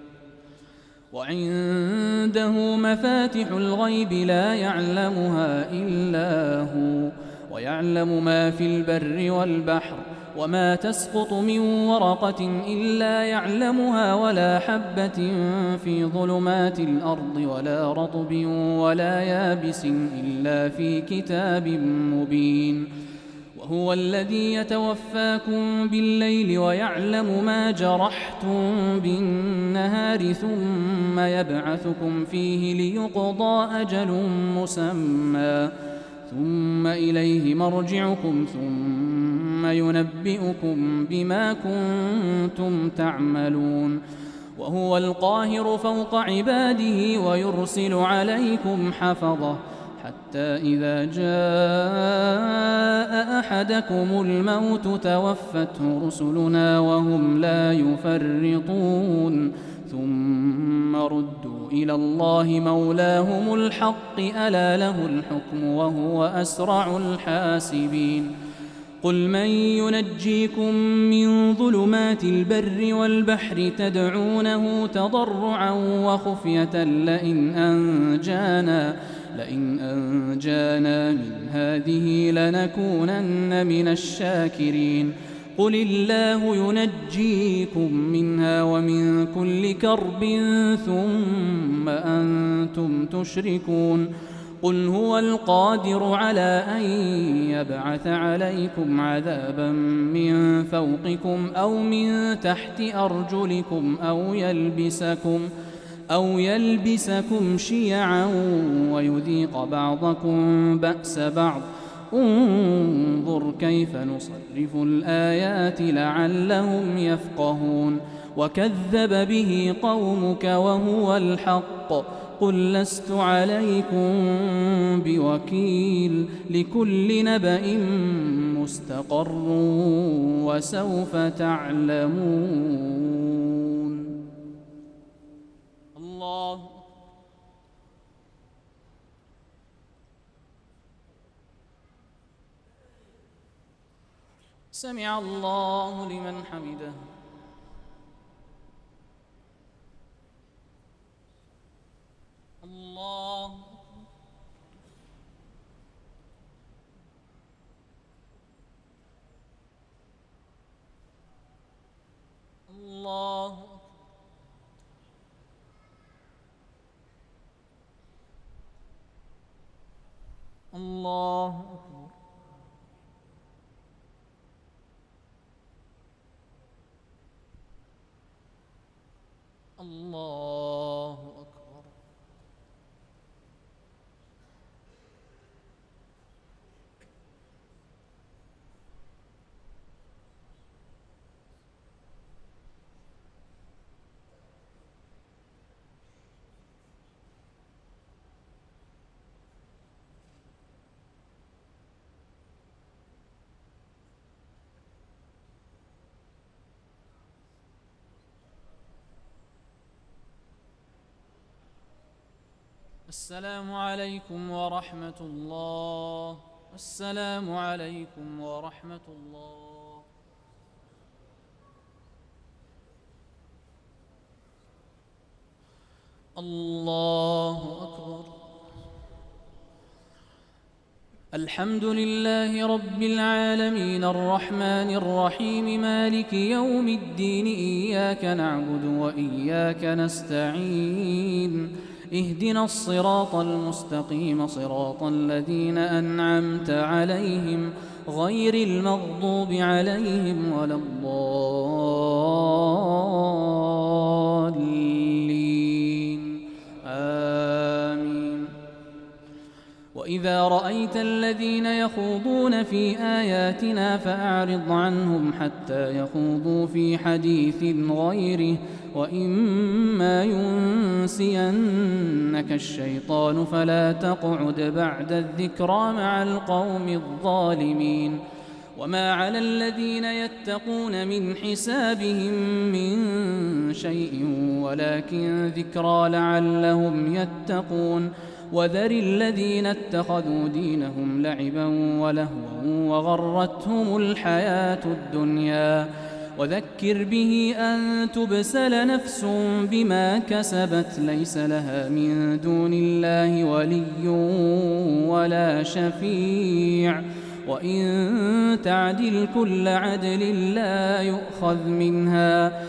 وعنده مفاتح الغيب لا يعلمها إلا هو ويعلم ما في البر والبحر وما تسقط من ورقة إلا يعلمها ولا حبة في ظلمات الأرض ولا رطب ولا يابس إلا في كتاب مبين. وهو الذي يتوفاكم بالليل ويعلم ما جرحتم بالنهار ثم يبعثكم فيه ليقضى أجل مسمى ثم إليه مرجعكم ثم ينبئكم بما كنتم تعملون. وهو القاهر فوق عباده ويرسل عليكم حفظة حتى إذا جاء أحدكم الموت توفته رسلنا وهم لا يفرطون ثم ردوا إلى الله مولاهم الحق ألا له الحكم وهو أسرع الحاسبين. قل من ينجيكم من ظلمات البر والبحر تدعونه تضرعا وخفية لئن أنجانا لئن أنجانا من هذه لنكونن من الشاكرين. قل الله ينجيكم منها ومن كل كرب ثم أنتم تشركون. قل هو القادر على أن يبعث عليكم عذابا من فوقكم أو من تحت أرجلكم أو يلبسكم أو يلبسكم شيعا ويذيق بعضكم بأس بعض. انظر كيف نصرف الآيات لعلهم يفقهون. وكذب به قومك وهو الحق قل لست عليكم بوكيل لكل نبأ مستقر وسوف تعلمون. الله سمع الله لمن حمده. الله الله الله الله أكبر. السلام عليكم ورحمة الله. السلام عليكم ورحمة الله. الله أكبر. الحمد لله رب العالمين الرحمن الرحيم مالك يوم الدين إياك نعبد وإياك نستعين اهدنا الصراط المستقيم صراط الذين أنعمت عليهم غير المغضوب عليهم ولا الضالين آمين. وإذا رأيت الذين يخوضون في آياتنا فأعرض عنهم حتى يخوضوا في حديث غيره، وإما ينسينك الشيطان فلا تقعد بعد الذكرى مع القوم الظالمين. وما على الذين يتقون من حسابهم من شيء ولكن ذكرى لعلهم يتقون. وذر الذين اتخذوا دينهم لعبا ولهوا وغرتهم الحياة الدنيا، وذكر به أن تبسل نفس بما كسبت ليس لها من دون الله ولي ولا شفيع، وإن تعدل كل عدل لا يؤخذ منها.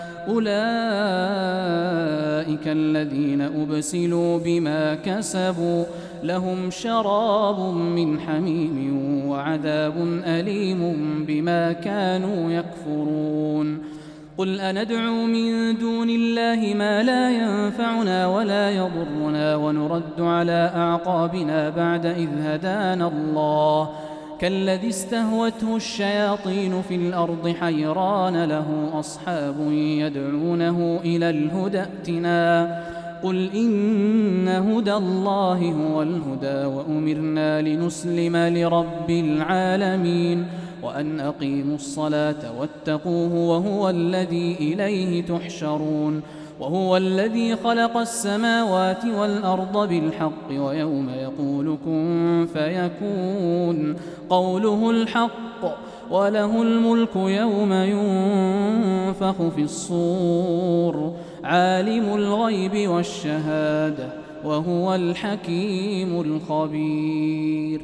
أولئك الذين أبسلوا بما كسبوا لهم شراب من حميم وعذاب أليم بما كانوا يكفرون. قل أندعو من دون الله ما لا ينفعنا ولا يضرنا ونرد على أعقابنا بعد إذ هدانا الله، كالذي استهوته الشياطين في الأرض حيران له أصحاب يدعونه إلى الهدى ائتنا. قل إن هدى الله هو الهدى وأمرنا لنسلم لرب العالمين وأن أقيموا الصلاة واتقوه وهو الذي إليه تحشرون. وهو الذي خلق السماوات والأرض بالحق ويوم يقول كن فيكون قوله الحق وله الملك يوم ينفخ في الصور عالم الغيب والشهادة وهو الحكيم الخبير.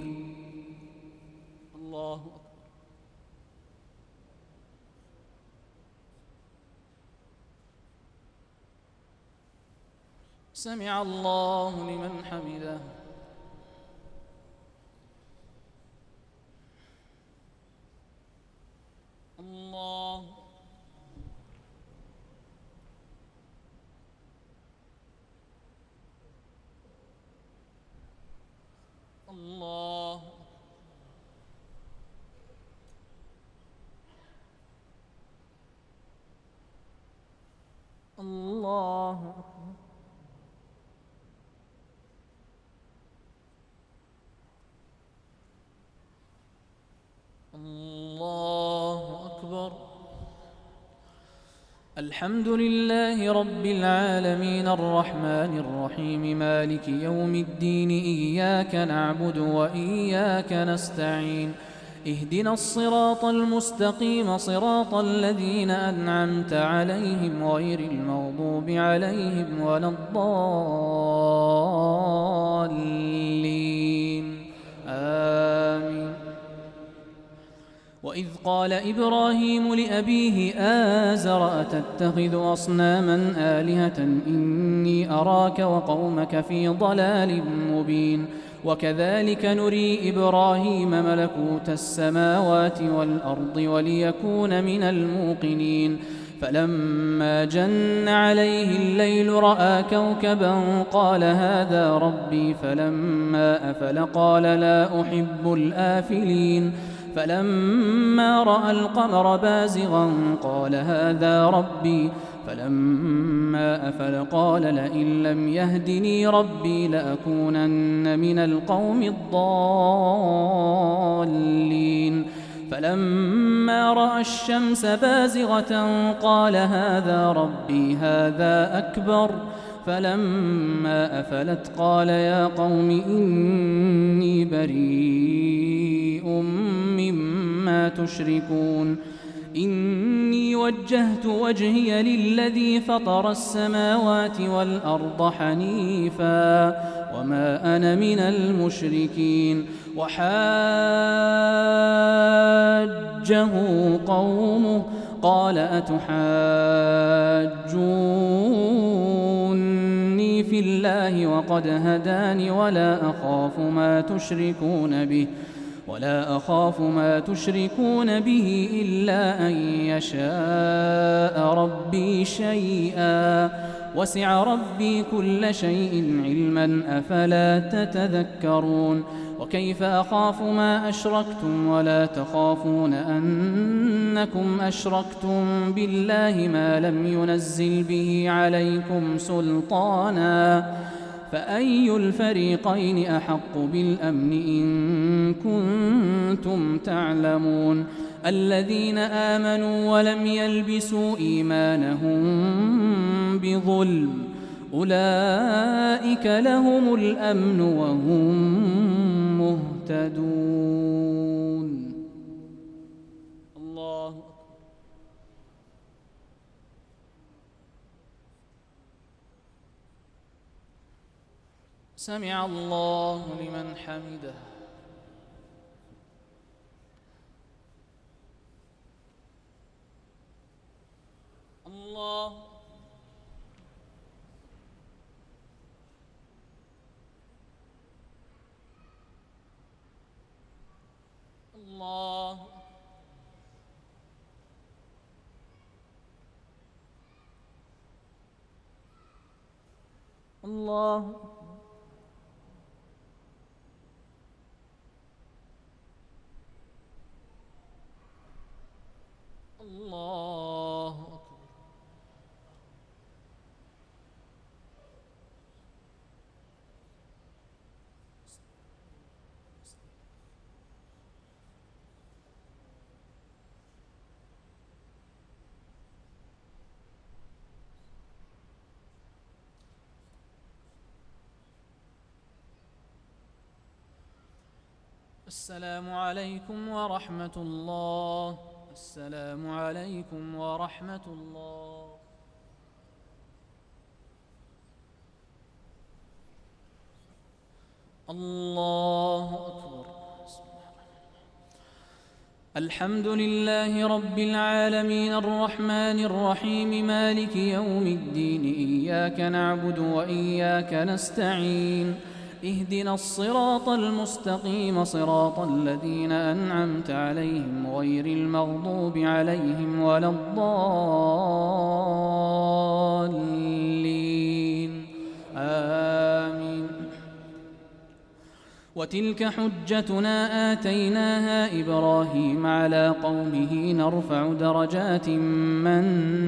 الله أكبر. سمع الله لمن حمده. الله الله الله الله أكبر. الحمد لله رب العالمين الرحمن الرحيم مالك يوم الدين إياك نعبد وإياك نستعين اهدنا الصراط المستقيم صراط الذين أنعمت عليهم غير المغضوب عليهم ولا الضالين آمين. وإذ قال إبراهيم لأبيه آزر أتتخذ أصناما آلهة إني أراك وقومك في ضلال مبين. وكذلك نري إبراهيم ملكوت السماوات والأرض وليكون من الموقنين. فلما جن عليه الليل رأى كوكبا قال هذا ربي فلما أفل قال لا أحب الآفلين. فلما رأى القمر بازغا قال هذا ربي فلما أفل قال لئن لم يهدني ربي لأكونن من القوم الضالين. فلما رأى الشمس بازغة قال هذا ربي هذا أكبر. فلما أفلت قال يا قوم إني بريء مما تشركون إني وجهت وجهي للذي فطر السماوات والأرض حنيفا وما أنا من المشركين. وحاجه قومه قال أتحاجوني في الله وقد هداني ولا أخاف ما تشركون به ولا أخاف ما تشركون به إلا أن يشاء ربي شيئا وسع ربي كل شيء علما أفلا تتذكرون. وكيف أخاف ما أشركتم ولا تخافون أنكم أشركتم بالله ما لم ينزل به عليكم سلطانا فأي الفريقين أحق بالأمن إن كنتم تعلمون الذين آمنوا ولم يلبسوا إيمانهم بظلم أولئك لهم الأمن وهم مهتدون. الله أكبر. سمع الله لمن حمده. الله الله الله الله أكبر. السلام عليكم ورحمة الله. السلام عليكم ورحمة الله. الله أكبر. الحمد لله رب العالمين الرحمن الرحيم مالك يوم الدين إياك نعبد وإياك نستعين اهدنا الصراط المستقيم صراط الذين أنعمت عليهم غير المغضوب عليهم ولا الضالين آمين. وتلك حجتنا آتيناها إبراهيم على قومه نرفع درجات من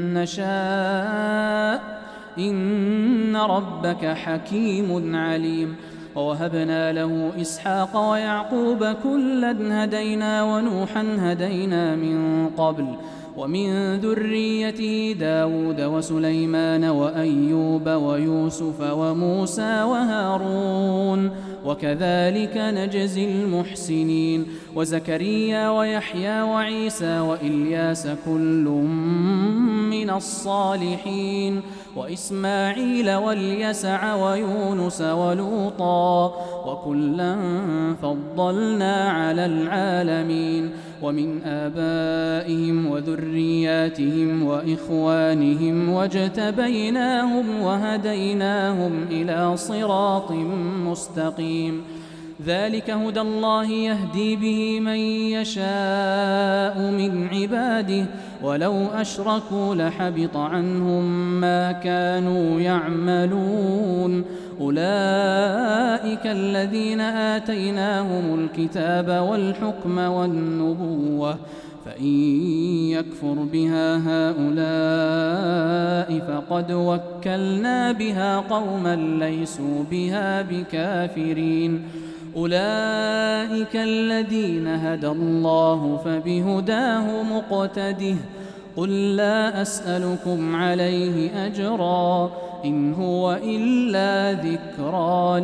نشاء إن ربك حكيم عليم. ووهبنا له إسحاق ويعقوب كلا هدينا ونوحا هدينا من قبل ومن ذريته داود وسليمان وأيوب ويوسف وموسى وهارون وكذلك نجزي المحسنين وزكريا ويحيى وعيسى وإلياس كل من الصالحين وإسماعيل واليسع ويونس ولوطا وكلا فضلنا على العالمين ومن آبائهم وذرياتهم وإخوانهم واجتبيناهم وهديناهم إلى صراط مستقيم ذلك هدى الله يهدي به من يشاء من عباده ولو أشركوا لحبط عنهم ما كانوا يعملون أولئك الذين آتيناهم الكتاب والحكم والنبوة فإن يكفر بها هؤلاء فقد وكلنا بها قوما ليسوا بها بكافرين أولئك الذين هدى الله فبهداه مقتده قل لا أسألكم عليه أجرا إن هو إلا ذكرى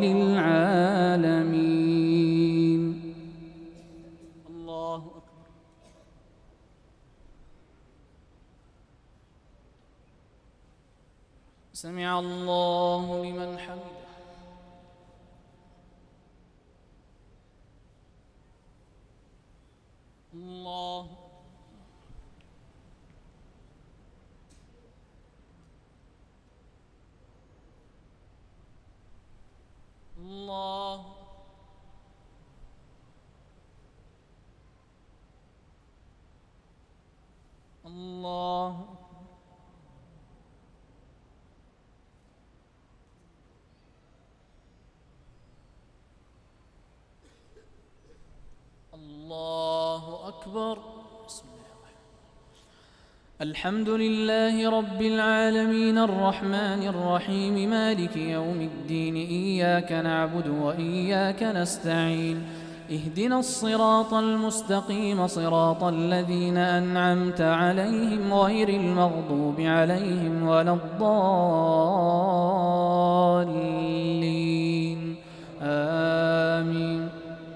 للعالمين. الله أكبر. سمع الله لمن حمده. الله الله الله أكبر. بسم الله الرحمن. الحمد لله رب العالمين الرحمن الرحيم مالك يوم الدين إياك نعبد وإياك نستعين اهدنا الصراط المستقيم صراط الذين أنعمت عليهم غير المغضوب عليهم ولا الضالين آمين.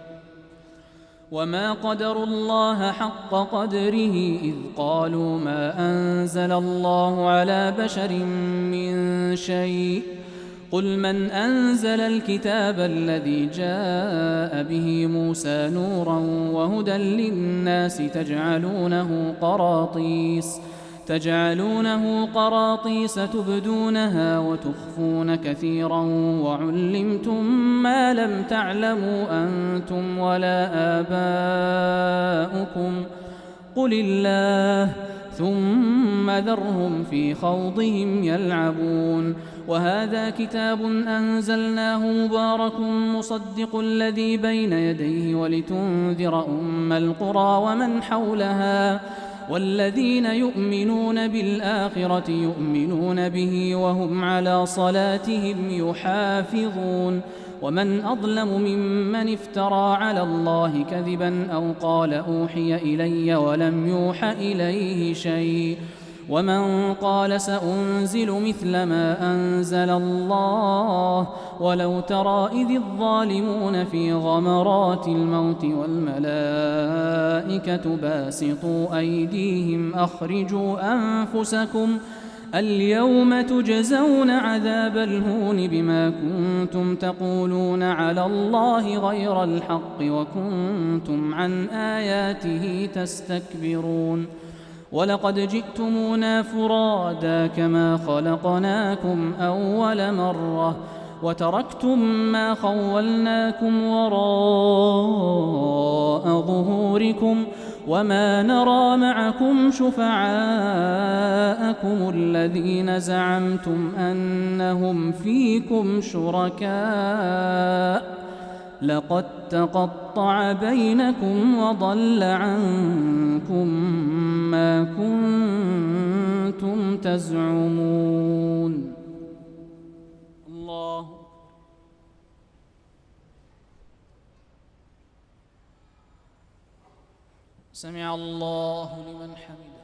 وما قدروا الله حق قدره إذ قالوا ما أنزل الله على بشر من شيء قل من أنزل الكتاب الذي جاء به موسى نورا وهدى للناس تجعلونه قراطيس تجعلونه قراطيس تبدونها وتخفون كثيرا وعلمتم ما لم تعلموا أنتم ولا آباؤكم قل الله ثم ذرهم في خوضهم يلعبون. وهذا كتاب أنزلناه مبارك مصدق الذي بين يديه ولتنذر أم القرى ومن حولها والذين يؤمنون بالآخرة يؤمنون به وهم على صلاتهم يحافظون. ومن أظلم ممن افترى على الله كذبا أو قال أوحي إلي ولم يوح إليه شيء ومن قال سأنزل مثل ما أنزل الله ولو ترى إذ الظالمون في غمرات الموت والملائكة باسطوا أيديهم أخرجوا أنفسكم اليوم تجزون عذاب الهون بما كنتم تقولون على الله غير الحق وكنتم عن آياته تستكبرون. ولقد جئتمونا فرادا كما خلقناكم أول مرة وتركتم ما خولناكم وراء ظهوركم وما نرى معكم شفعاءكم الذين زعمتم أنهم فيكم شركاء لقد تقطع بينكم وضل عنكم ما كنتم تزعمون. الله سمع الله لمن حمده.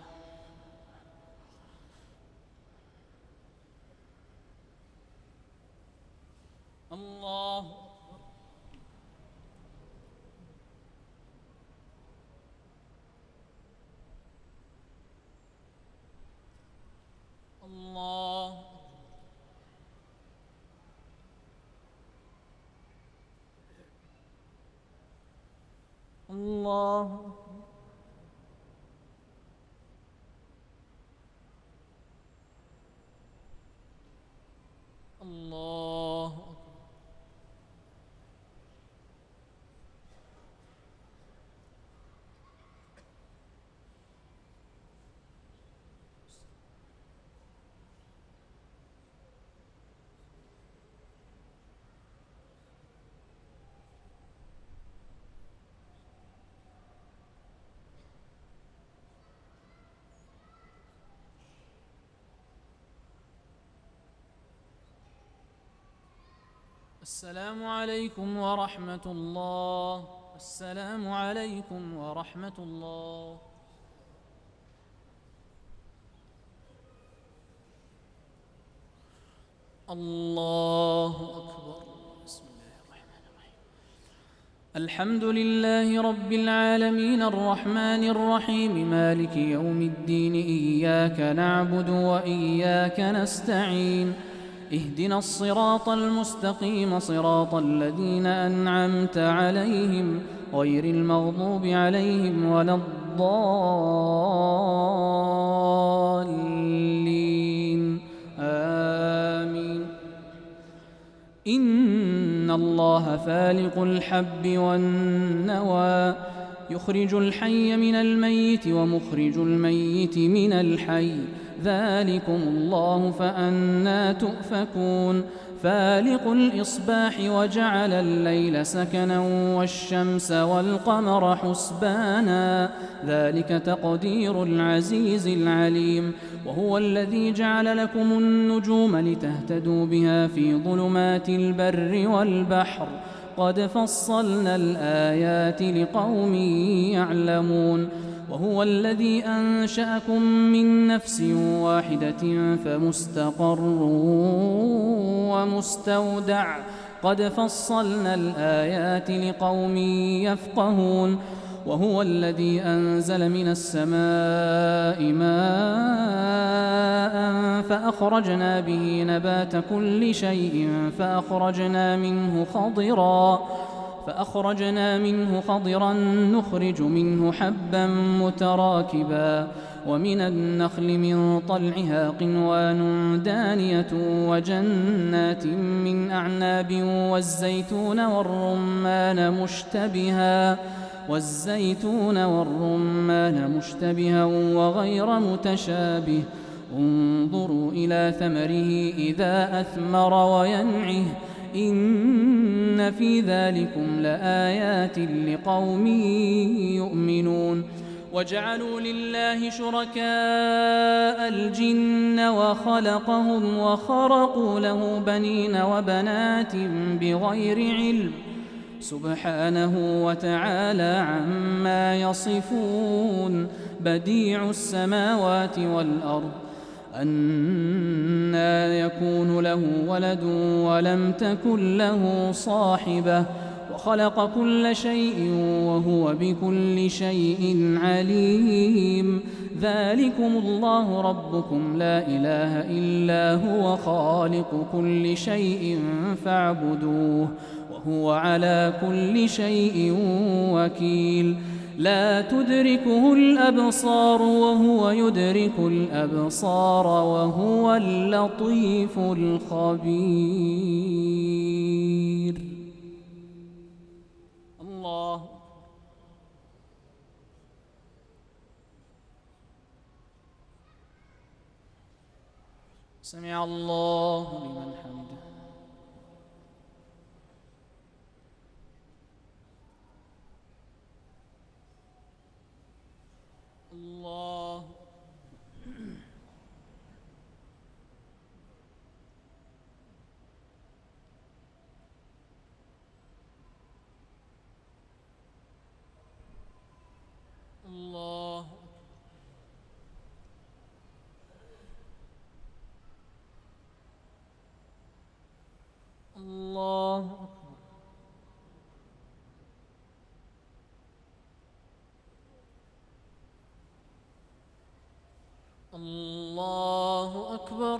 الله الله الله الله السلام عليكم ورحمة الله. السلام عليكم ورحمة الله. الله أكبر. بسم الله الرحمن الرحيم. الحمد لله رب العالمين الرحمن الرحيم مالك يوم الدين إياك نعبد وإياك نستعين اهدنا الصراط المستقيم صراط الذين أنعمت عليهم غير المغضوب عليهم ولا الضالين آمين. إن الله فالق الحب والنوى يخرج الحي من الميت ومخرج الميت من الحي ذلكم الله فأنى تؤفكون. فالق الإصباح وجعل الليل سكنا والشمس والقمر حسبانا ذلك تقدير العزيز العليم وهو الذي جعل لكم النجوم لتهتدوا بها في ظلمات البر والبحر قد فصلنا الآيات لقوم يعلمون وهو الذي أنشأكم من نفس واحدة فمستقر ومستودع قد فصلنا الآيات لقوم يفقهون وهو الذي أنزل من السماء ماء فأخرجنا به نبات كل شيء فأخرجنا منه خضرا فأخرجنا منه خضرا نخرج منه حبا متراكبا ومن النخل من طلعها قنوان دانية وجنات من أعناب والزيتون والرمان مشتبها والزيتون والرمان مشتبها وغير متشابه انظروا إلى ثمره إذا أثمر وينعه إن في ذلكم لآيات لقوم يؤمنون وجعلوا لله شركاء الجن وخلقهم وخرقوا له بنين وبنات بغير علم سبحانه وتعالى عما يصفون بديع السماوات والأرض أنى يكون له ولد ولم تكن له صاحبة وخلق كل شيء وهو بكل شيء عليم ذلكم الله ربكم لا إله إلا هو خالق كل شيء فاعبدوه وهو على كل شيء وكيل لا تدركه الأبصار وهو يدرك الأبصار وهو اللطيف الخبير الله سمع الله لمن حمده الله الله الله الله أكبر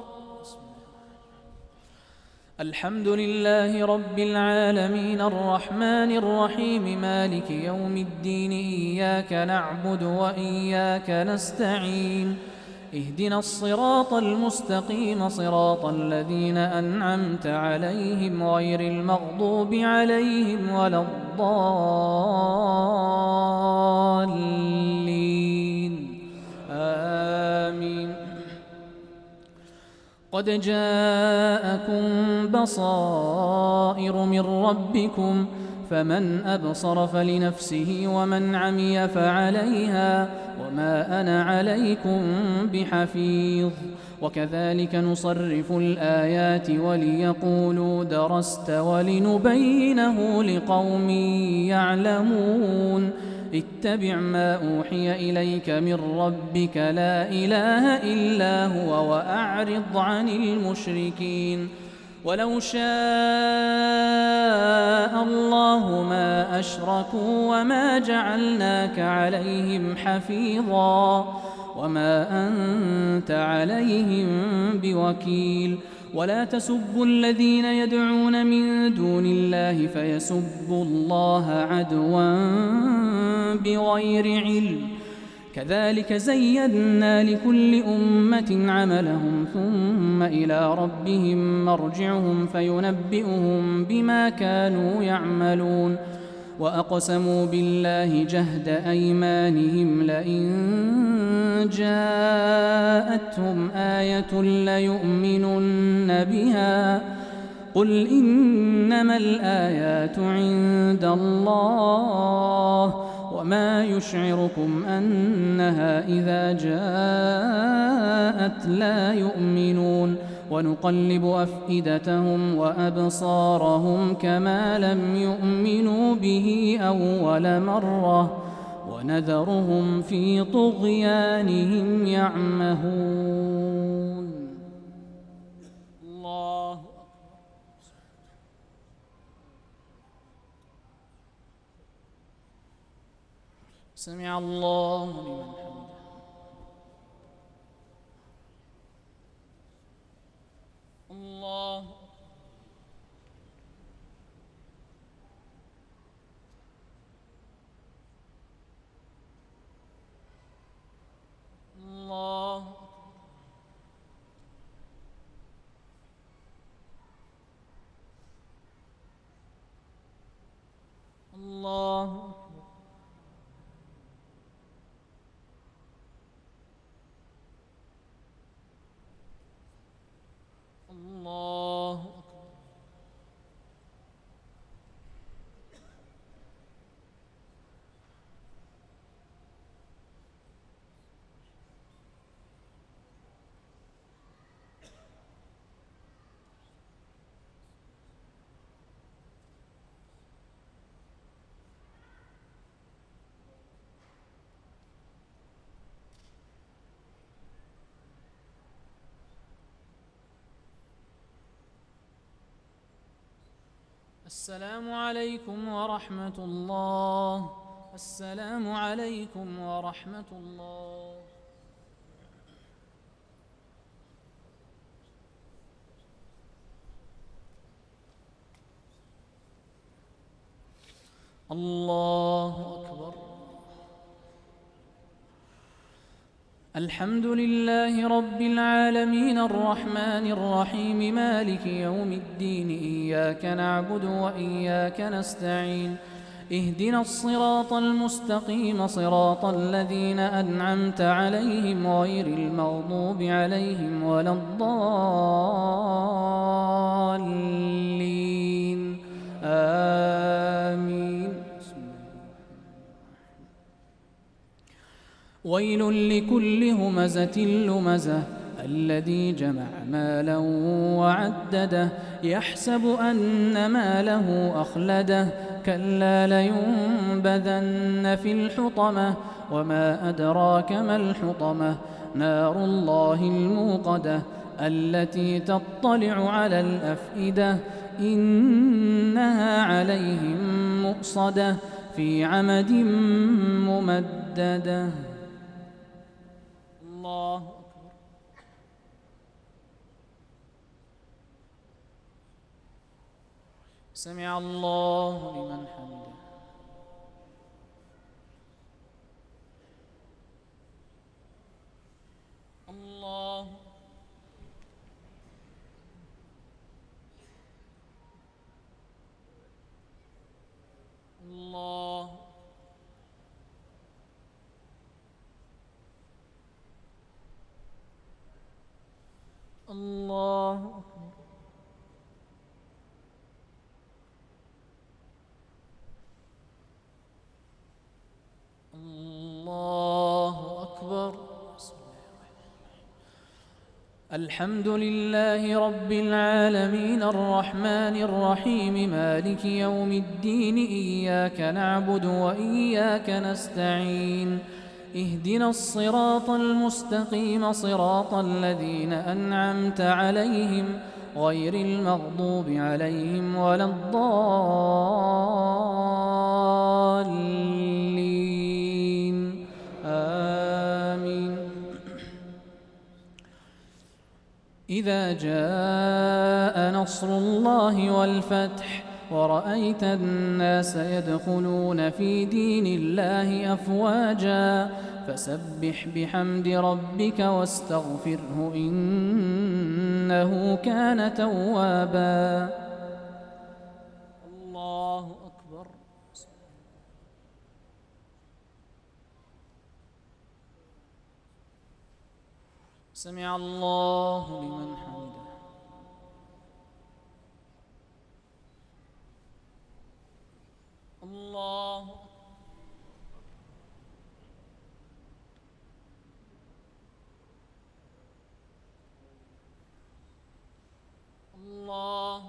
الحمد لله رب العالمين الرحمن الرحيم مالك يوم الدين إياك نعبد وإياك نستعين اهدنا الصراط المستقيم صراط الذين أنعمت عليهم غير المغضوب عليهم ولا الضالين آمين قد جاءكم بصائر من ربكم فمن أبصر فلنفسه ومن عمي فعليها وما أنا عليكم بحفيظ وكذلك نصرف الآيات وليقولوا درست ولنبينه لقوم يعلمون اتبع ما أوحي إليك من ربك لا إله إلا هو وأعرض عن المشركين ولو شاء الله ما أشركوا وما جعلناك عليهم حفيظا وما أنت عليهم بوكيل ولا تسبوا الذين يدعون من دون الله فيسبوا الله عدوا بغير علم كذلك زينا لكل أمة عملهم ثم إلى ربهم مرجعهم فينبئهم بما كانوا يعملون وأقسموا بالله جهد أيمانهم لئن جاءتهم آية ليؤمنن بها قل إنما الآيات عند الله وما يشعركم أنها إذا جاءت لا يؤمنون ونقلب أفئدتهم وأبصارهم كما لم يؤمنوا به أول مرة ونذرهم في طغيانهم يعمهون. الله سمع الله لمن حمده. الله الله الله الله السلام عليكم ورحمة الله. السلام عليكم ورحمة الله. الله أكبر. الحمد لله رب العالمين الرحمن الرحيم مالك يوم الدين إياك نعبد وإياك نستعين اهدنا الصراط المستقيم صراط الذين أنعمت عليهم غير المغضوب عليهم ولا الضالين آمين. ويل لكل همزة لمزة الذي جمع مالا وعدده يحسب أن ماله أخلده كلا لينبذن في الحطمة وما أدراك ما الحطمة نار الله الموقدة التي تطلع على الأفئدة إنها عليهم مؤصدة في عمد ممددة. الله أكبر. سمع الله لمن حمده. الله الله الله أكبر. الله أكبر. الحمد لله رب العالمين الرحمن الرحيم مالك يوم الدين إياك نعبد وإياك نستعين اهدنا الصراط المستقيم صراط الذين أنعمت عليهم غير المغضوب عليهم ولا الضالين آمين. إذا جاء نصر الله والفتح ورأيت الناس يدخلون في دين الله أفواجا فسبح بحمد ربك واستغفره إنه كان توابا. الله أكبر. سمع الله لمن حمده. الله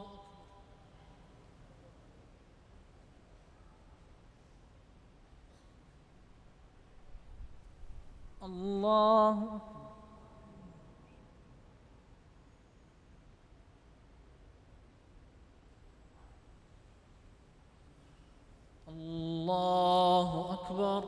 الله الله أكبر.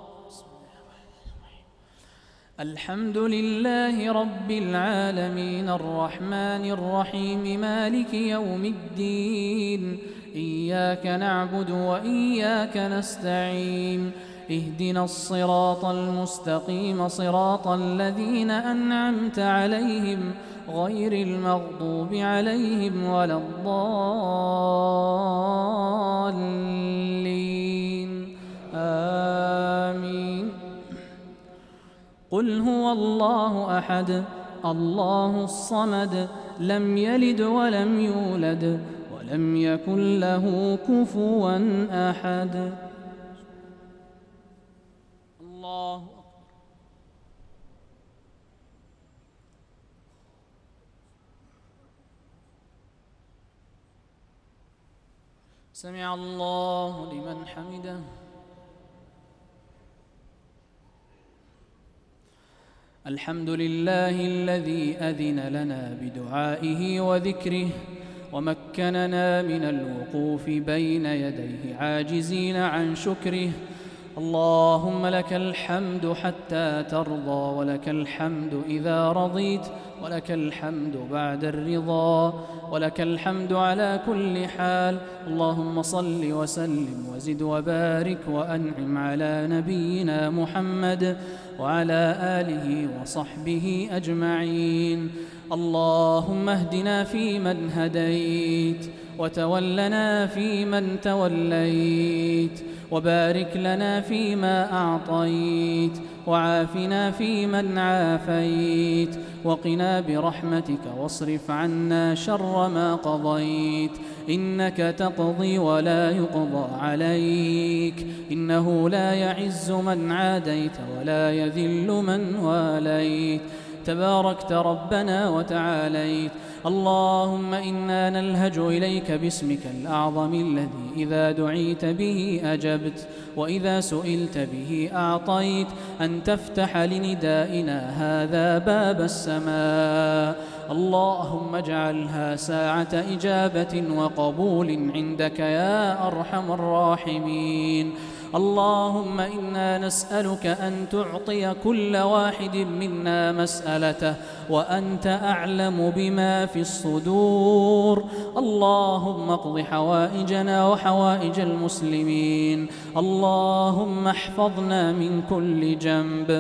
الحمد لله رب العالمين الرحمن الرحيم مالك يوم الدين إياك نعبد وإياك نستعين اهدنا الصراط المستقيم صراط الذين أنعمت عليهم غير المغضوب عليهم ولا الضالين آمين. قل هو الله أحد الله الصمد لم يلد ولم يولد ولم يكن له كفوا أحد. الله أكبر. سمع الله لمن حمده. الحمد لله الذي أذن لنا بدعائه وذكره ومكننا من الوقوف بين يديه عاجزين عن شكره. اللهم لك الحمد حتى ترضى ولك الحمد إذا رضيت ولك الحمد بعد الرضا ولك الحمد على كل حال. اللهم صل وسلم وزد وبارك وأنعم على نبينا محمد وعلى آله وصحبه أجمعين. اللهم اهدنا فيمن هديت وتولنا فيمن توليت وبارك لنا فيما أعطيت وعافنا فيمن عافيت وقنا برحمتك واصرف عنا شر ما قضيت إنك تقضي ولا يقضى عليك إنه لا يعز من عاديت ولا يذل من واليت تباركت ربنا وتعاليت. اللهم إنا نلهج إليك باسمك الأعظم الذي إذا دعيت به أجبت وإذا سئلت به أعطيت أن تفتح لندائنا هذا باب السماء. اللهم اجعلها ساعة إجابة وقبول عندك يا أرحم الراحمين. اللهم إنا نسألك أن تعطي كل واحد منا مسألته وأنت أعلم بما في الصدور. اللهم اقض حوائجنا وحوائج المسلمين. اللهم احفظنا من كل جنب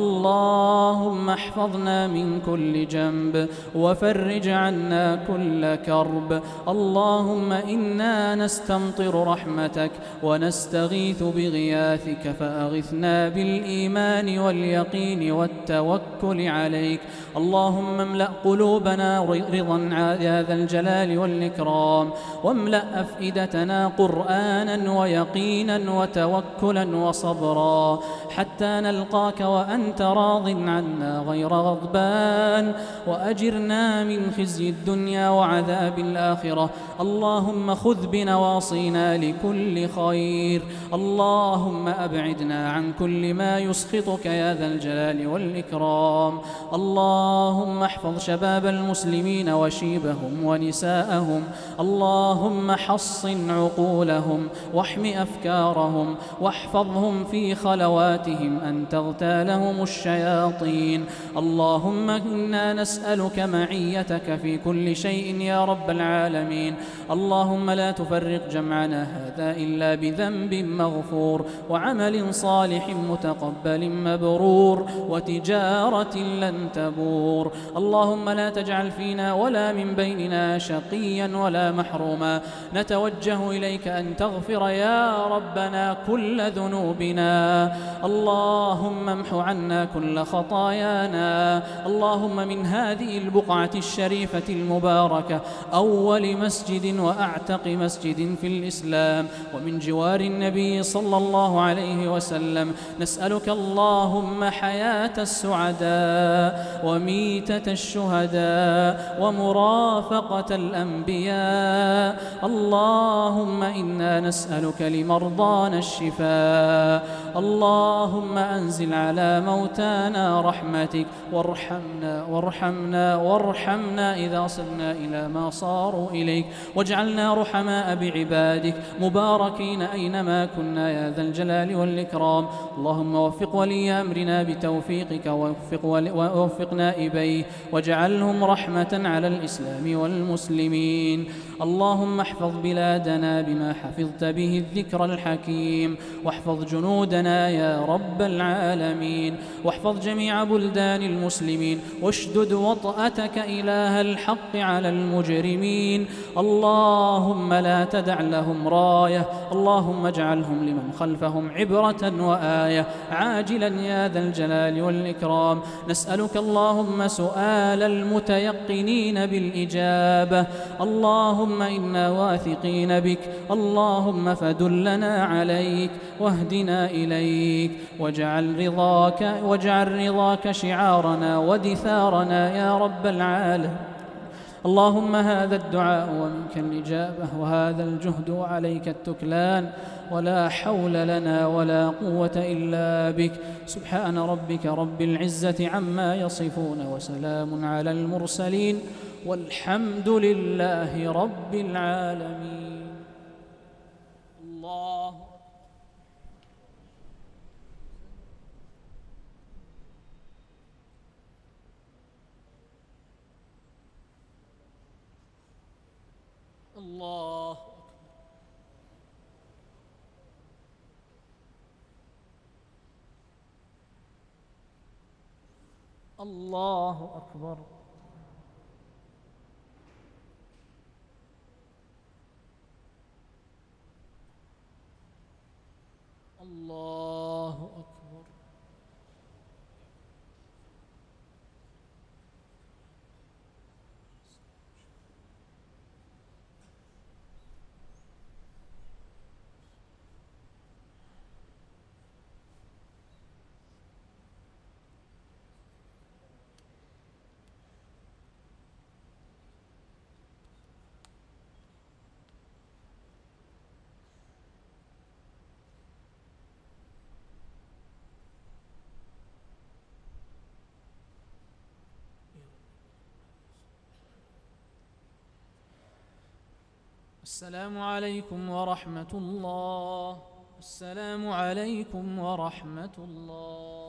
اللهم احفظنا من كل جنب وفرج عنا كل كرب. اللهم إنا نستمطر رحمتك ونستغيث بغياثك فأغثنا بالإيمان واليقين والتوكل عليك. اللهم املأ قلوبنا رضا يا ذا الجلال والإكرام واملأ أفئدتنا قرآنا ويقينا وتوكلا وصبرا حتى نلقاك وأنت راض عنا غير غضبان وأجرنا من خزي الدنيا وعذاب الآخرة. اللهم خذ بنواصينا لكل خير. اللهم أبعدنا عن كل ما يسخطك يا ذا الجلال والإكرام. اللهم احفظ شباب المسلمين وشيبهم ونساءهم. اللهم حصن عقولهم واحم أفكارهم واحفظهم في خلواتهم أن تغتالهم الشياطين. اللهم إنا نسألك معيتك في كل شيء يا رب العالمين. اللهم لا تفرق جمعنا هذا إلا بذنب مغفور وعمل صالح متقبل مبرور وتجارة لن تبور. اللهم لا تجعل فينا ولا من بيننا شقيا ولا محروما. نتوجه إليك أن تغفر يا ربنا كل ذنوبنا. اللهم امح عنا كل خطايانا. اللهم من هذه البقعة الشريفة المباركة أول مسجد وأعتق مسجد في الإسلام ومن جوار النبي صلى صلى الله عليه وسلم. نسألك اللهم حياة السعداء وميتة الشهداء ومرافقة الأنبياء. اللهم إنا نسألك لمرضانا الشفاء. اللهم أنزل على موتانا رحمتك وارحمنا وارحمنا وارحمنا إذا صرنا إلى ما صاروا إليك، واجعلنا رحماء بعبادك مباركين أينما كنا يا ذا الجلال والإكرام. اللهم وفق ولي أمرنا بتوفيقك ووفق ووفق نائبيه واجعلهم رحمة على الإسلام والمسلمين. اللهم احفظ بلادنا بما حفظت به الذكر الحكيم، واحفظ جنودنا يا رب العالمين، واحفظ جميع بلدان المسلمين، واشدد وطأتك إله الحق على المجرمين. اللهم لا تدع لهم راية، اللهم اجعلهم لمن خلفهم عبرة وآية عاجلا يا ذا الجلال والإكرام. نسألك اللهم سؤال المتيقنين بالإجابة. اللهم إنا واثقين بك، اللهم فدلنا عليك واهدنا إليك، واجعل رضاك واجعل رضاك شعارنا ودثارنا يا رب العالمين. اللهم هذا الدعاء ومنك الإجابة، وهذا الجهد وعليك التكلان، ولا حول لنا ولا قوة إلا بك. سبحان ربك رب العزة عما يصفون، وسلام على المرسلين، والحمد لله رب العالمين. الله الله الله أكبر. الله أكبر. السلام عليكم ورحمة الله. السلام عليكم ورحمة الله.